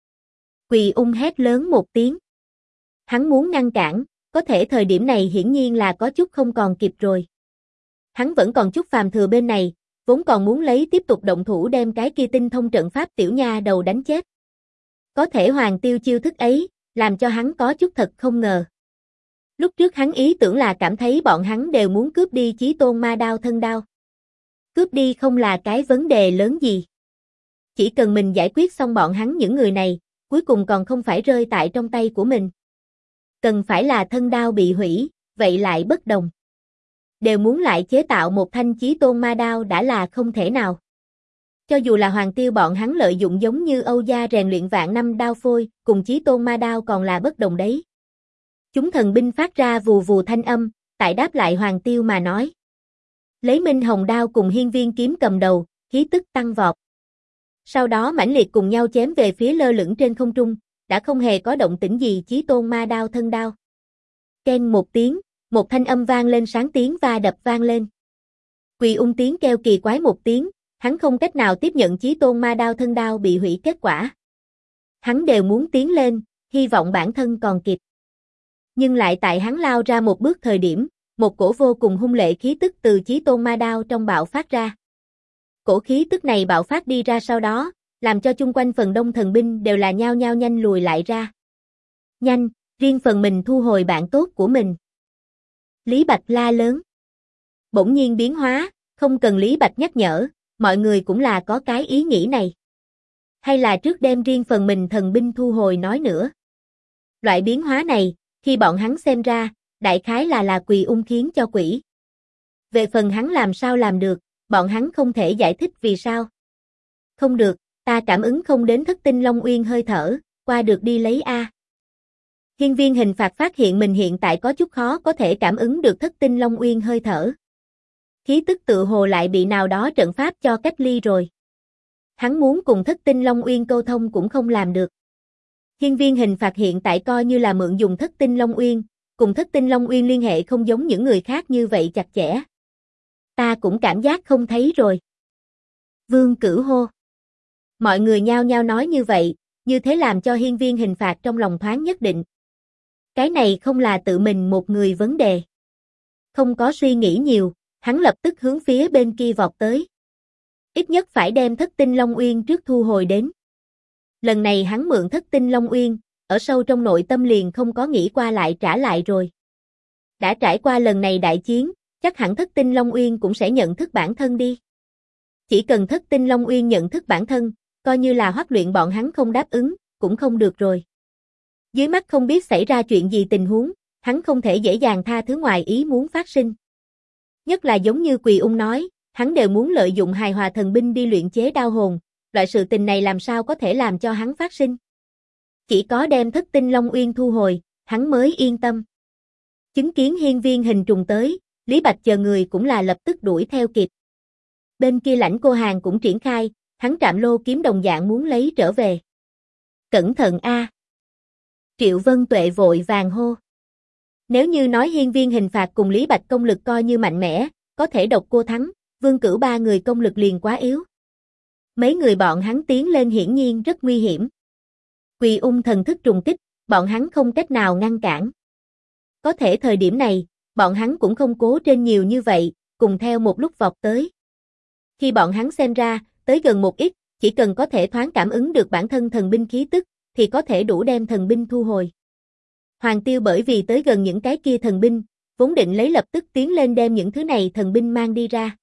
Quỳ Ung hét lớn một tiếng. Hắn muốn ngăn cản, có thể thời điểm này hiển nhiên là có chút không còn kịp rồi. Hắn vẫn còn Chúc Phàm Thừa bên này, vốn còn muốn lấy tiếp tục động thủ đem cái kia tinh thông trận pháp tiểu nha đầu đánh chết. Có thể Hoàng Tiêu chiêu thức ấy, làm cho hắn có chút thật không ngờ. Lúc trước hắn ý tưởng là cảm thấy bọn hắn đều muốn cướp đi chí tôn ma đao thân đao. Cướp đi không là cái vấn đề lớn gì. Chỉ cần mình giải quyết xong bọn hắn những người này, cuối cùng còn không phải rơi tại trong tay của mình. Cần phải là thân đao bị hủy, vậy lại bất đồng. Đều muốn lại chế tạo một thanh chí tôn ma đao đã là không thể nào. Cho dù là Hoàng Tiêu bọn hắn lợi dụng giống như Âu Gia rèn luyện vạn năm đao phôi, cùng chí tôn ma đao còn là bất đồng đấy. Chúng thần binh phát ra vù vù thanh âm, tại đáp lại Hoàng Tiêu mà nói. Lấy Minh Hồng đao cùng Hiên Viên kiếm cầm đầu, khí tức tăng vọt. Sau đó mãnh liệt cùng nhau chém về phía lơ lửng trên không trung, đã không hề có động tĩnh gì chí tôn ma đao thân đao. Keng một tiếng, một thanh âm vang lên sáng tiếng và đập vang lên. Quỳ Ung tiếng kêu kỳ quái một tiếng, hắn không cách nào tiếp nhận chí tôn ma đao thân đao bị hủy kết quả. Hắn đều muốn tiến lên, hy vọng bản thân còn kịp. Nhưng lại tại hắn lao ra một bước thời điểm, một cổ vô cùng hung lệ khí tức từ chí tôn ma đao trong bạo phát ra. Cổ khí tức này bạo phát đi ra sau đó, làm cho chung quanh phần đông thần binh đều là nhao nhao nhanh lùi lại ra. Nhanh, riêng phần mình thu hồi bạn tốt của mình. Lý Bạch la lớn. Bỗng nhiên biến hóa, không cần Lý Bạch nhắc nhở, mọi người cũng là có cái ý nghĩ này. Hay là trước đem riêng phần mình thần binh thu hồi nói nữa. Loại biến hóa này, khi bọn hắn xem ra, đại khái là Quỳ Ung khiến cho quỷ. Về phần hắn làm sao làm được, bọn hắn không thể giải thích vì sao. Không được, ta cảm ứng không đến Thất Tinh Long Uyên hơi thở, qua được đi lấy A. Hiên Viên Hình Phạt phát hiện mình hiện tại có chút khó có thể cảm ứng được Thất Tinh Long Uyên hơi thở. Khí tức tự hồ lại bị nào đó trận pháp cho cách ly rồi. Hắn muốn cùng Thất Tinh Long Uyên câu thông cũng không làm được. Hiên Viên Hình Phạt hiện tại coi như là mượn dùng Thất Tinh Long Uyên, cùng Thất Tinh Long Uyên liên hệ không giống những người khác như vậy chặt chẽ. Ta cũng cảm giác không thấy rồi. Vương Cửu hô. Mọi người nhao nhao nói như vậy, như thế làm cho Hiên Viên Hình Phạt trong lòng thoáng nhất định. Cái này không là tự mình một người vấn đề. Không có suy nghĩ nhiều, Hắn lập tức hướng phía bên kia vọt tới. Ít nhất phải đem Thất Tinh Long Uyên trước thu hồi đến. Lần này hắn mượn Thất Tinh Long Uyên, ở sâu trong nội tâm liền không có nghĩ qua lại trả lại rồi. Đã trải qua lần này đại chiến, chắc hẳn Thất Tinh Long Uyên cũng sẽ nhận thức bản thân đi. Chỉ cần Thất Tinh Long Uyên nhận thức bản thân, coi như là Hoắc Luyện bọn hắn không đáp ứng, cũng không được rồi. Dưới mắt không biết xảy ra chuyện gì tình huống, hắn không thể dễ dàng tha thứ ngoài ý muốn phát sinh. Nhất là giống như Quỳ Ung nói, hắn đều muốn lợi dụng hài hòa thần binh đi luyện chế đao hồn, loại sự tình này làm sao có thể làm cho hắn phát sinh. Chỉ có đem Thất Tinh Long Uyên thu hồi, hắn mới yên tâm. Chứng kiến hiên viên hình trùng tới, Lý Bạch chờ người cũng là lập tức đuổi theo kịp. Bên kia Lãnh Cô Hàn cũng triển khai, hắn Trạm Lô kiếm đồng dạng muốn lấy trở về. Cẩn thận a! Triệu Vân Tuệ vội vàng hô. Nếu như nói hiên viên hình phạt cùng Lý Bạch công lực coi như mạnh mẽ, có thể độc cô thắng, Vương Cửu ba người công lực liền quá yếu. Mấy người bọn hắn tiến lên hiển nhiên rất nguy hiểm. Quỳ Ung thần thức trùng kích, bọn hắn không cách nào ngăn cản. Có thể thời điểm này, bọn hắn cũng không cố trên nhiều như vậy, cùng theo một lúc vọt tới. Khi bọn hắn xem ra, tới gần một ít, chỉ cần có thể thoáng cảm ứng được bản thân thần binh khí tức, thì có thể đủ đem thần binh thu hồi. Hoàng Tiêu bởi vì tới gần những cái kia thần binh, vốn định lấy lập tức tiến lên đem những thứ này thần binh mang đi ra.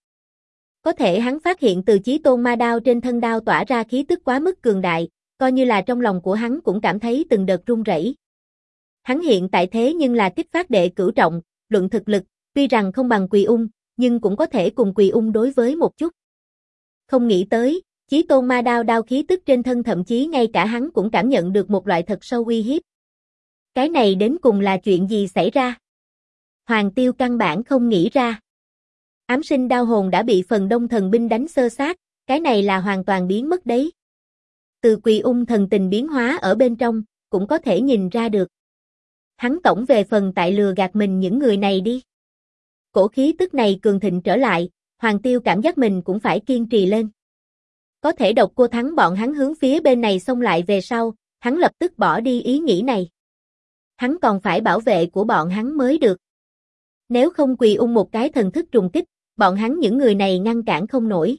Có thể hắn phát hiện từ Chí Tôn ma đao trên thân đao tỏa ra khí tức quá mức cường đại, coi như là trong lòng của hắn cũng cảm thấy từng đợt run rẩy. Hắn hiện tại thế nhưng là kích phát đệ cửu trọng, luận thực lực, tuy rằng không bằng Quỳ Ung, nhưng cũng có thể cùng Quỳ Ung đối với một chút. Không nghĩ tới, Chí Tôn ma đao đao khí tức trên thân thậm chí ngay cả hắn cũng cảm nhận được một loại thật sâu uy hiếp. Cái này đến cùng là chuyện gì xảy ra? Hoàng Tiêu căn bản không nghĩ ra. Ám sinh đao hồn đã bị phần đông thần binh đánh xơ xác, cái này là hoàn toàn biến mất đấy. Từ Quỳ Ung thần tình biến hóa ở bên trong, cũng có thể nhìn ra được. Hắn tổng về phần tại lừa gạt mình những người này đi. Cổ khí tức này cường thịnh trở lại, Hoàng Tiêu cảm giác mình cũng phải kiên trì lên. Có thể độc cô thắng bọn hắn hướng phía bên này xông lại về sau, hắn lập tức bỏ đi ý nghĩ này. Hắn còn phải bảo vệ của bọn hắn mới được. Nếu không Quỳ Ung một cái thần thức trùng kích, bọn hắn những người này ngăn cản không nổi.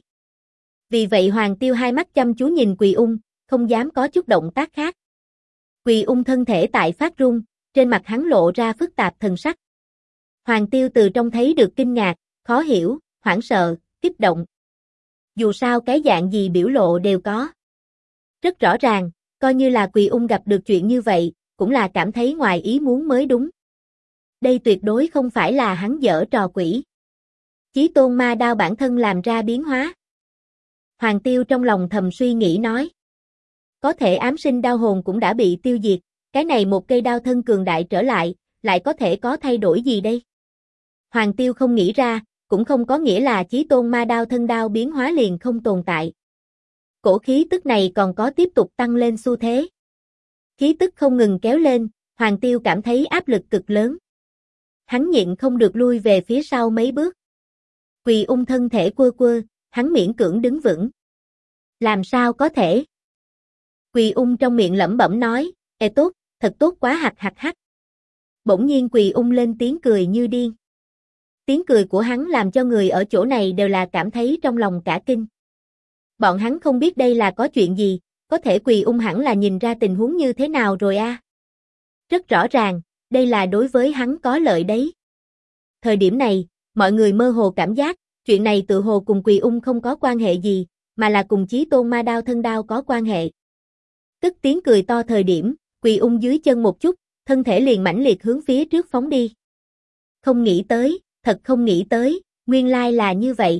Vì vậy Hoàng Tiêu hai mắt chăm chú nhìn Quỳ Ung, không dám có chút động tác khác. Quỳ Ung thân thể tại phát run, trên mặt hắn lộ ra phức tạp thần sắc. Hoàng Tiêu từ trong thấy được kinh ngạc, khó hiểu, hoảng sợ, kích động. Dù sao cái dạng gì biểu lộ đều có. Rất rõ ràng, coi như là Quỳ Ung gặp được chuyện như vậy, cũng là cảm thấy ngoài ý muốn mới đúng. Đây tuyệt đối không phải là hắn giở trò quỷ. Chí Tôn ma đao bản thân làm ra biến hóa. Hoàng Tiêu trong lòng thầm suy nghĩ nói. Có thể ám sinh đao hồn cũng đã bị tiêu diệt, cái này một cây đao thân cường đại trở lại có thể có thay đổi gì đây? Hoàng Tiêu không nghĩ ra, cũng không có nghĩa là Chí Tôn ma đao thân đao biến hóa liền không tồn tại. Cổ khí tức này còn có tiếp tục tăng lên xu thế. Khí tức không ngừng kéo lên, Hoàng Tiêu cảm thấy áp lực cực lớn. Hắn nhịn không được lui về phía sau mấy bước. Quỳ Ung thân thể quơ quơ, hắn miễn cưỡng đứng vững. Làm sao có thể? Quỳ Ung trong miệng lẩm bẩm nói, ê tốt, thật tốt quá hạch hạch hắc. Bỗng nhiên Quỳ Ung lên tiếng cười như điên. Tiếng cười của hắn làm cho người ở chỗ này đều là cảm thấy trong lòng cả kinh. Bọn hắn không biết đây là có chuyện gì, có thể Quỳ Ung hẳn là nhìn ra tình huống như thế nào rồi a. Rất rõ ràng, đây là đối với hắn có lợi đấy. Thời điểm này, mọi người mơ hồ cảm giác, chuyện này tự hồ cùng Quỳ Ung không có quan hệ gì, mà là cùng Chí Tôn ma đao thân đao có quan hệ. Cất tiếng cười to thời điểm, Quỳ Ung dưới chân một chút, thân thể liền mãnh liệt hướng phía trước phóng đi. Không nghĩ tới, thật không nghĩ tới, nguyên lai là như vậy.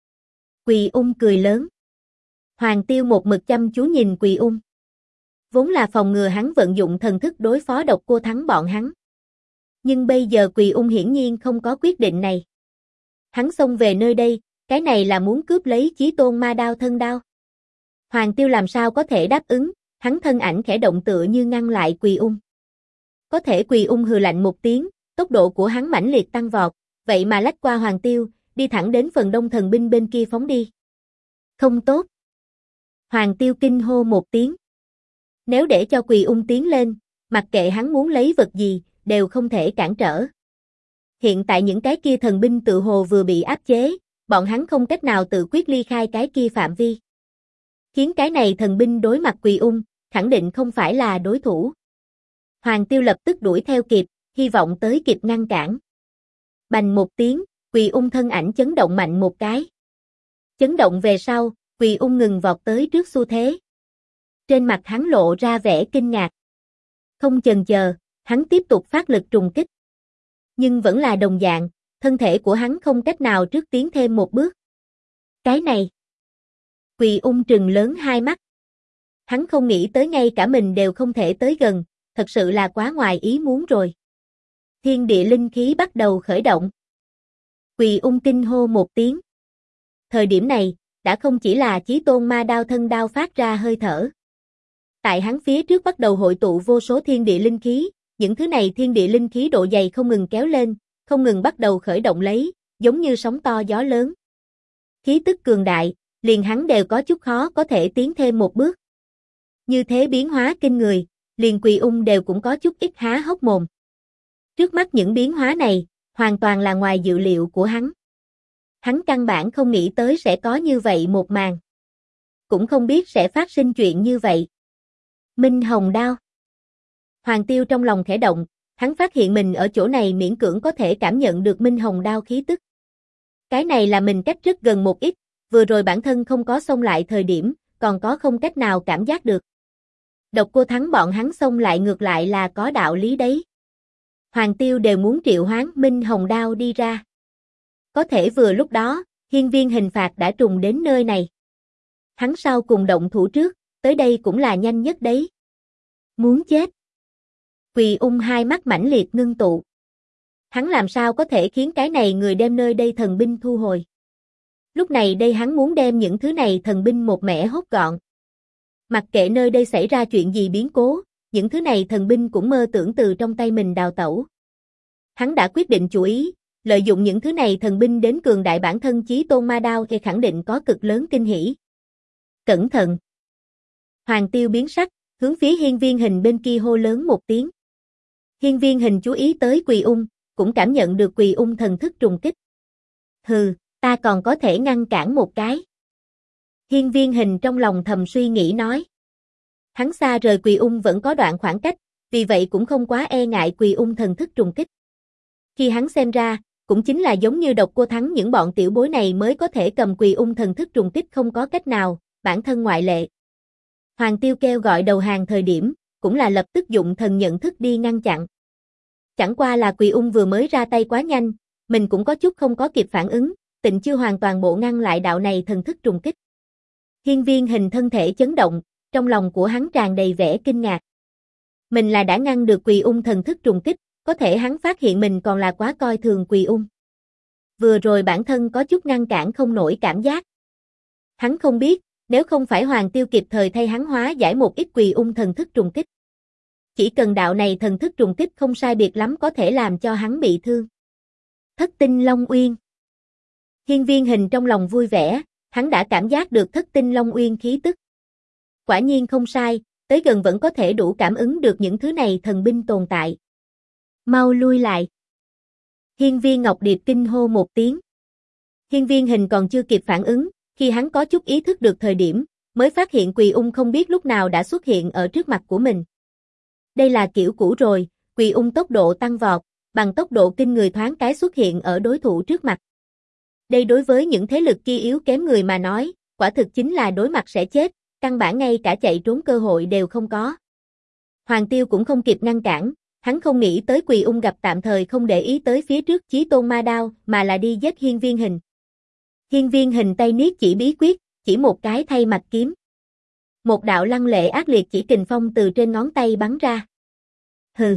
Quỳ Ung cười lớn. Hoàng Tiêu một mực chăm chú nhìn Quỳ Ung. Vốn là phòng ngừa hắn vận dụng thần thức đối phó độc cô thắng bọn hắn. Nhưng bây giờ Quỳ Ung hiển nhiên không có quyết định này. Hắn xông về nơi đây, cái này là muốn cướp lấy Chí Tôn ma đao thân đao. Hoàng Tiêu làm sao có thể đáp ứng, hắn thân ảnh khẽ động tựa như ngăn lại Quỳ Ung. Có thể Quỳ Ung hừ lạnh một tiếng, tốc độ của hắn mãnh liệt tăng vọt, vậy mà lách qua Hoàng Tiêu, đi thẳng đến phần đông thần binh bên kia phóng đi. Không tốt. Hoàng Tiêu kinh hô một tiếng. Nếu để cho Quỳ Ung tiến lên, mặc kệ hắn muốn lấy vật gì, đều không thể cản trở. Hiện tại những cái kia thần binh tự hồ vừa bị áp chế, bọn hắn không cách nào tự quyết ly khai cái kia phạm vi. Khiến cái này thần binh đối mặt Quỳ Ung, khẳng định không phải là đối thủ. Hoàng Tiêu lập tức đuổi theo kịp, hy vọng tới kịp ngăn cản. Bành một tiếng, Quỳ Ung thân ảnh chấn động mạnh một cái. Chấn động về sau, Quỳ Ung ngừng vọt tới trước xu thế. Trên mặt hắn lộ ra vẻ kinh ngạc. Không chần chờ, hắn tiếp tục phát lực trùng kích. Nhưng vẫn là đồng dạng, thân thể của hắn không cách nào trước tiến thêm một bước. Cái này. Quỳ Ung trừng lớn hai mắt. Hắn không nghĩ tới ngay cả mình đều không thể tới gần, thật sự là quá ngoài ý muốn rồi. Thiên địa linh khí bắt đầu khởi động. Quỳ Ung kinh hô một tiếng. Thời điểm này, đã không chỉ là Chí Tôn Ma Đao thân đao phát ra hơi thở. Tại hắn phía trước bắt đầu hội tụ vô số thiên địa linh khí, những thứ này thiên địa linh khí độ dày không ngừng kéo lên, không ngừng bắt đầu khởi động lấy, giống như sóng to gió lớn. Khí tức cường đại, liền hắn đều có chút khó có thể tiến thêm một bước. Như thế biến hóa kinh người, liền Quỳ Ung đều cũng có chút ít há hốc mồm. Trước mắt những biến hóa này, hoàn toàn là ngoài dự liệu của hắn. Hắn căn bản không nghĩ tới sẽ có như vậy một màn. Cũng không biết sẽ phát sinh chuyện như vậy. Minh Hồng Đao. Hoàng Tiêu trong lòng khẽ động, hắn phát hiện mình ở chỗ này miễn cưỡng có thể cảm nhận được Minh Hồng Đao khí tức. Cái này là mình cách rất gần một ít, vừa rồi bản thân không có xông lại thời điểm, còn có không cách nào cảm giác được. Độc Cô Thắng bọn hắn xông lại ngược lại là có đạo lý đấy. Hoàng Tiêu đều muốn triệu hoán Minh Hồng Đao đi ra. Có thể vừa lúc đó, hiên viên hình phạt đã trùng đến nơi này. Hắn sau cùng động thủ trước, tới đây cũng là nhanh nhất đấy. Muốn chết. Quỳ Ung hai mắt mãnh liệt ngưng tụ. Hắn làm sao có thể khiến cái này người đem nơi đây thần binh thu hồi. Lúc này đây hắn muốn đem những thứ này thần binh một mẻ hốt gọn. Mặc kệ nơi đây xảy ra chuyện gì biến cố, những thứ này thần binh cũng mơ tưởng từ trong tay mình đào tẩu. Hắn đã quyết định chủ ý, lợi dụng những thứ này thần binh đến cường đại bản thân Chí Tôn Ma Đao thì khẳng định có cực lớn kinh hỉ. Cẩn thận! Hoàng Tiêu biến sắc, hướng phía hiên viên hình bên kia hô lớn một tiếng. Hiên viên hình chú ý tới Quỳ Ung, cũng cảm nhận được Quỳ Ung thần thức trùng kích. Hừ, ta còn có thể ngăn cản một cái. Hiên viên hình trong lòng thầm suy nghĩ nói. Hắn xa rời Quỳ Ung vẫn có đoạn khoảng cách, vì vậy cũng không quá e ngại Quỳ Ung thần thức trùng kích. Khi hắn xem ra, cũng chính là giống như Độc Cô Thắng những bọn tiểu bối này mới có thể cầm Quỳ Ung thần thức trùng kích không có cách nào, bản thân ngoại lệ. Hoàng Tiêu kêu gọi đầu hàng thời điểm, cũng là lập tức dụng thần nhận thức đi ngăn chặn. Chẳng qua là Quỳ Ung vừa mới ra tay quá nhanh, mình cũng có chút không có kịp phản ứng, tịnh chưa hoàn toàn bộ ngăn lại đạo này thần thức trùng kích. Hiên viên hình thân thể chấn động, trong lòng của hắn tràn đầy vẻ kinh ngạc. Mình là đã ngăn được Quỳ Ung thần thức trùng kích, có thể hắn phát hiện mình còn là quá coi thường Quỳ Ung. Vừa rồi bản thân có chút ngăn cản không nổi cảm giác. Hắn không biết, nếu không phải Hoàng Tiêu kịp thời thay hắn hóa giải một ít Quỳ Ung thần thức trùng kích. Chỉ cần đạo này thần thức trùng kích không sai biệt lắm có thể làm cho hắn bị thương. Thất tinh Long Uyên. Hiên viên hình trong lòng vui vẻ, hắn đã cảm giác được thất tinh Long Uyên khí tức. Quả nhiên không sai, tới gần vẫn có thể đủ cảm ứng được những thứ này thần binh tồn tại. Mau lui lại. Hiên viên Ngọc Điệp kinh hô một tiếng. Hiên viên hình còn chưa kịp phản ứng, khi hắn có chút ý thức được thời điểm, mới phát hiện Quỳ Ung không biết lúc nào đã xuất hiện ở trước mặt của mình. Đây là kiểu cũ rồi, Quỳ Ung tốc độ tăng vọt, bằng tốc độ kinh người thoáng cái xuất hiện ở đối thủ trước mặt. Đây đối với những thế lực kia yếu kém người mà nói, quả thực chính là đối mặt sẽ chết, căn bản ngay cả chạy trốn cơ hội đều không có. Hoàng Tiêu cũng không kịp ngăn cản, hắn không nghĩ tới Quỳ Ung gặp tạm thời không để ý tới phía trước Chí Tôn Ma Đao, mà là đi giết hiên viên hình. Hiên viên hình tay niết chỉ bí quyết, chỉ một cái thay mạch kiếm. Một đạo lăng lệ ác liệt chỉ kình phong từ trên ngón tay bắn ra. Hừ.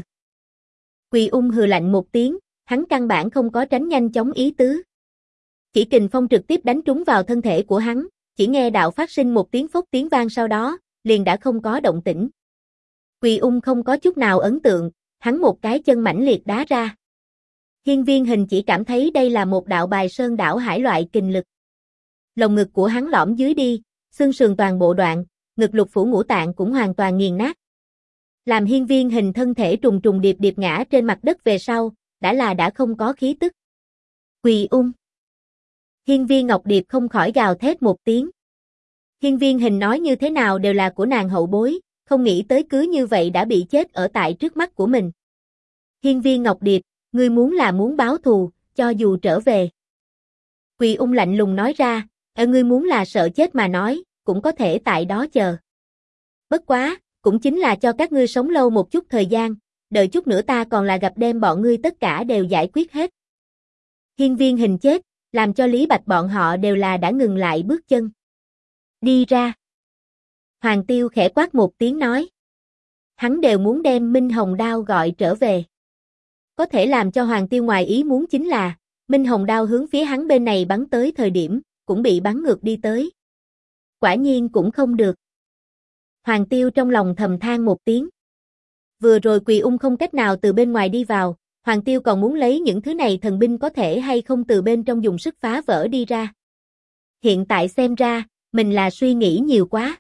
Quỳ Ung hừ lạnh một tiếng, hắn căn bản không có tránh nhanh chóng ý tứ. Chỉ kình phong trực tiếp đánh trúng vào thân thể của hắn, chỉ nghe đạo phát sinh một tiếng phốc tiếng vang sau đó, liền đã không có động tĩnh. Quỳ Ung không có chút nào ấn tượng, hắn một cái chân mãnh liệt đá ra. Hiên viên hình chỉ cảm thấy đây là một đạo bài sơn đảo hải loại kình lực. Lồng ngực của hắn lõm dưới đi, xương sườn toàn bộ đoạn, ngực lục phủ ngũ tạng cũng hoàn toàn nghiền nát. Làm hiên viên hình thân thể trùng trùng điệp điệp ngã trên mặt đất về sau, đã không có khí tức. Quỳ ung. Hiên Viên Ngọc Điệp không khỏi gào thét một tiếng. Hiên Viên Hình nói như thế nào đều là của nàng hậu bối, không nghĩ tới cứ như vậy đã bị chết ở tại trước mắt của mình. Hiên Viên Ngọc Điệp, ngươi muốn báo thù, cho dù trở về. Quỳ ung lạnh lùng nói ra, ngươi muốn là sợ chết mà nói, cũng có thể tại đó chờ. Bất quá, cũng chính là cho các ngươi sống lâu một chút thời gian, đợi chút nữa ta còn là gặp đem bọn ngươi tất cả đều giải quyết hết. Hiên Viên Hình chết, làm cho Lý Bạch bọn họ đều là đã ngừng lại bước chân. Đi ra. Hoàng Tiêu khẽ quát một tiếng nói. Hắn đều muốn đem Minh Hồng Đao gọi trở về. Có thể làm cho Hoàng Tiêu ngoài ý muốn chính là, Minh Hồng Đao hướng phía hắn bên này bắn tới thời điểm, cũng bị bắn ngược đi tới. Quả nhiên cũng không được. Hoàng Tiêu trong lòng thầm than một tiếng. Vừa rồi Quỳ ung không cách nào từ bên ngoài đi vào, Hoàng Tiêu còn muốn lấy những thứ này thần binh có thể hay không từ bên trong dùng sức phá vỡ đi ra. Hiện tại xem ra, mình là suy nghĩ nhiều quá.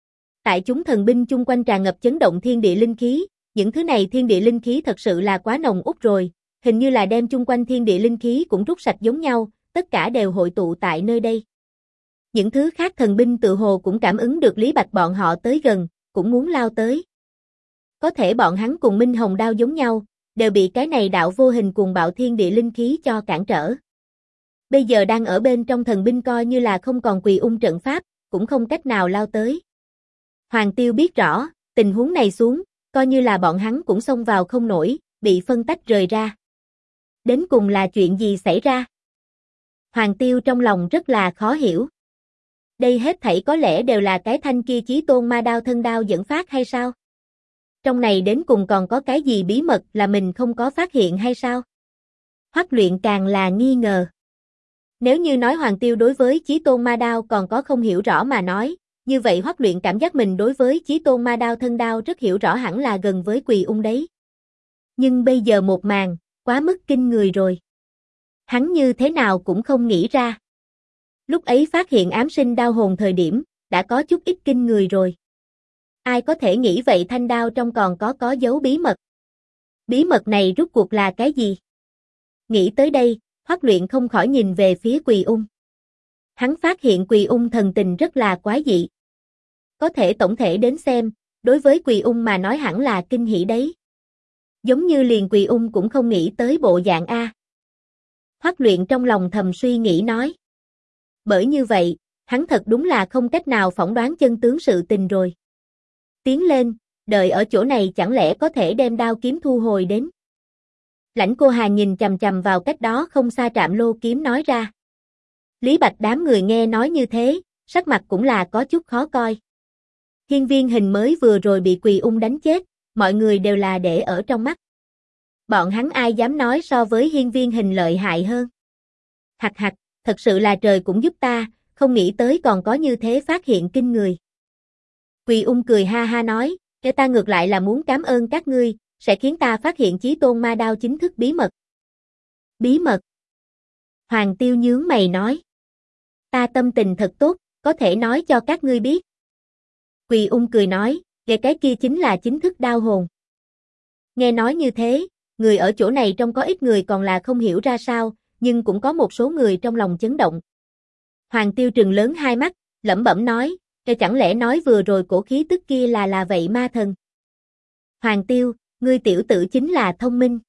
Tại chúng thần binh chung quanh tràn ngập chấn động thiên địa linh khí, những thứ này thiên địa linh khí thật sự là quá nồng út rồi, hình như là đem chung quanh thiên địa linh khí cũng rút sạch giống nhau, tất cả đều hội tụ tại nơi đây. Những thứ khác thần binh tự hồ cũng cảm ứng được Lý Bạch bọn họ tới gần, cũng muốn lao tới. Có thể bọn hắn cùng Minh Hồng Đao giống nhau, đều bị cái này đạo vô hình cuồng bạo thiên địa linh khí cho cản trở. Bây giờ đang ở bên trong thần binh coi như là không còn Quỳ ung trận pháp, cũng không cách nào lao tới. Hoàng Tiêu biết rõ, tình huống này xuống, coi như là bọn hắn cũng xông vào không nổi, bị phân tách rời ra. Đến cùng là chuyện gì xảy ra? Hoàng Tiêu trong lòng rất là khó hiểu. Đây hết thảy có lẽ đều là cái thanh kia Chí Tôn Ma Đao thân đao dẫn phát hay sao? Trong này đến cùng còn có cái gì bí mật là mình không có phát hiện hay sao? Hoắc Luyện càng là nghi ngờ. Nếu như nói Hoàng Tiêu đối với Chí Tôn Ma Đao còn có không hiểu rõ mà nói, như vậy Hoắc Luyện cảm giác mình đối với Chí Tôn Ma Đao thân đao rất hiểu rõ hẳn là gần với Quỳ ung đấy. Nhưng bây giờ một màn, quá mức kinh người rồi. Hắn như thế nào cũng không nghĩ ra. Lúc ấy phát hiện ám sinh đao hồn thời điểm, đã có chút ít kinh người rồi. Ai có thể nghĩ vậy thanh đao trong còn có dấu bí mật. Bí mật này rốt cuộc là cái gì? Nghĩ tới đây, Hoắc Luyện không khỏi nhìn về phía Quỳ ung. Hắn phát hiện Quỳ ung thần tình rất là quái dị. Có thể tổng thể đến xem, đối với Quỳ ung mà nói hẳn là kinh hỉ đấy. Giống như liền Quỳ ung cũng không nghĩ tới bộ dạng A. Hoắc Luyện trong lòng thầm suy nghĩ nói. Bởi như vậy, hắn thật đúng là không cách nào phỏng đoán chân tướng sự tình rồi. Tiến lên, đợi ở chỗ này chẳng lẽ có thể đem đao kiếm thu hồi đến. Lãnh Cô Hà nhìn chằm chằm vào cách đó không xa Trạm Lô kiếm nói ra. Lý Bạch đám người nghe nói như thế, sắc mặt cũng là có chút khó coi. Hiên Viên Hình mới vừa rồi bị Quỳ ung đánh chết, mọi người đều là để ở trong mắt. Bọn hắn ai dám nói so với Hiên Viên Hình lợi hại hơn. Hặc hặc, thật sự là trời cũng giúp ta, không nghĩ tới còn có như thế phát hiện kinh người. Quỳ ung cười ha ha nói, để ta ngược lại là muốn cảm ơn các ngươi, sẽ khiến ta phát hiện Chí Tôn Ma Đao chính thức bí mật. Bí mật? Hoàng Tiêu nhướng mày nói. Ta tâm tình thật tốt, có thể nói cho các ngươi biết. Quỳ ung cười nói, cái kia chính là chính thức đao hồn. Nghe nói như thế, người ở chỗ này trong có ít người còn là không hiểu ra sao, nhưng cũng có một số người trong lòng chấn động. Hoàng Tiêu trừng lớn hai mắt, lẩm bẩm nói, chẳng lẽ nói vừa rồi cổ khí tức kia là vậy ma thần? Hoàng Tiêu, ngươi tiểu tử chính là thông minh.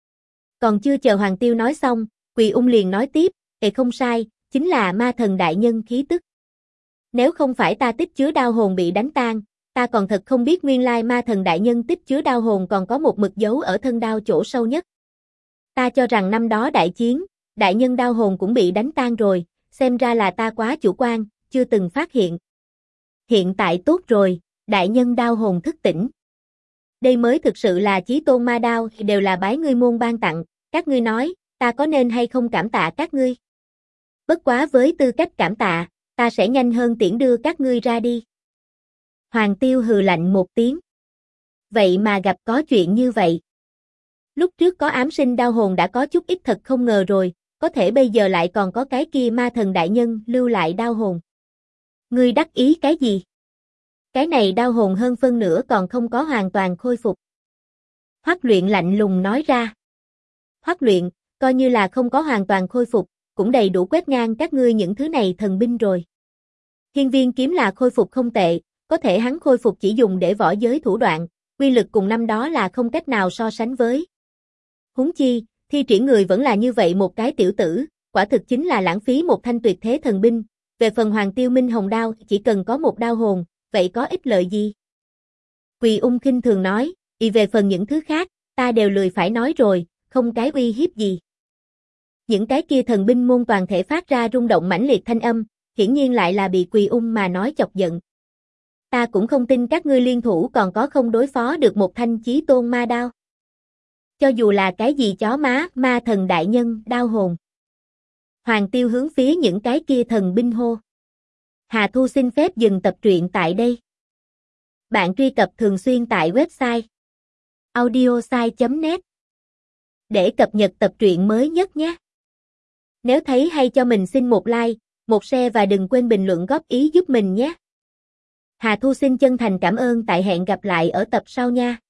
Còn chưa chờ Hoàng Tiêu nói xong, Quỳ ung liền nói tiếp, không sai, chính là ma thần đại nhân khí tức. Nếu không phải ta tích chứa đao hồn bị đánh tan, ta còn thật không biết nguyên lai ma thần đại nhân tích chứa đao hồn còn có một mực dấu ở thân đao chỗ sâu nhất. Ta cho rằng năm đó đại chiến, đại nhân đao hồn cũng bị đánh tan rồi, xem ra là ta quá chủ quan, chưa từng phát hiện. Hiện tại tốt rồi, đại nhân đao hồn thức tỉnh. Đây mới thực sự là Chí Tôn Ma Đao, đều là bái ngươi môn ban tặng, các ngươi nói, ta có nên hay không cảm tạ các ngươi? Bất quá với tư cách cảm tạ, ta sẽ nhanh hơn tiễn đưa các ngươi ra đi. Hoàng Tiêu hừ lạnh một tiếng. Vậy mà gặp có chuyện như vậy. Lúc trước có ám sinh đao hồn đã có chút ít thật không ngờ rồi, có thể bây giờ lại còn có cái kia ma thần đại nhân lưu lại đao hồn. Ngươi đắc ý cái gì? Cái này đao hồn hơn phân nửa còn không có hoàn toàn khôi phục. Hoắc Luyện lạnh lùng nói ra. Hoắc luyện, coi như là không có hoàn toàn khôi phục, cũng đầy đủ quét ngang các ngươi những thứ này thần binh rồi. Hiên viên kiếm là khôi phục không tệ, có thể hắn khôi phục chỉ dùng để võ giới thủ đoạn, quy lực cùng năm đó là không cách nào so sánh với. Huống chi, thi triển người vẫn là như vậy một cái tiểu tử, quả thực chính là lãng phí một thanh tuyệt thế thần binh. Về phần Hoàng Tiêu Minh Hồng đao, chỉ cần có một đao hồn, vậy có ích lợi gì? Quỳ Ung khinh thường nói, về phần những thứ khác, ta đều lười phải nói rồi, không cái uy hiếp gì. Những cái kia thần binh môn toàn thể phát ra rung động mãnh liệt thanh âm, hiển nhiên lại là bị Quỳ Ung mà nói chọc giận. Ta cũng không tin các ngươi liên thủ còn có không đối phó được một thanh chí tôn ma đao. Cho dù là cái gì chó má, ma thần đại nhân, đao hồn. Hoàng Tiêu hướng phía những cái kia thần binh hô. Hà Thu xin phép dừng tập truyện tại đây. Bạn truy cập thường xuyên tại website audiosai.net để cập nhật tập truyện mới nhất nhé. Nếu thấy hay cho mình xin một like, một share và đừng quên bình luận góp ý giúp mình nhé. Hà Thu xin chân thành cảm ơn, tại hẹn gặp lại ở tập sau nha.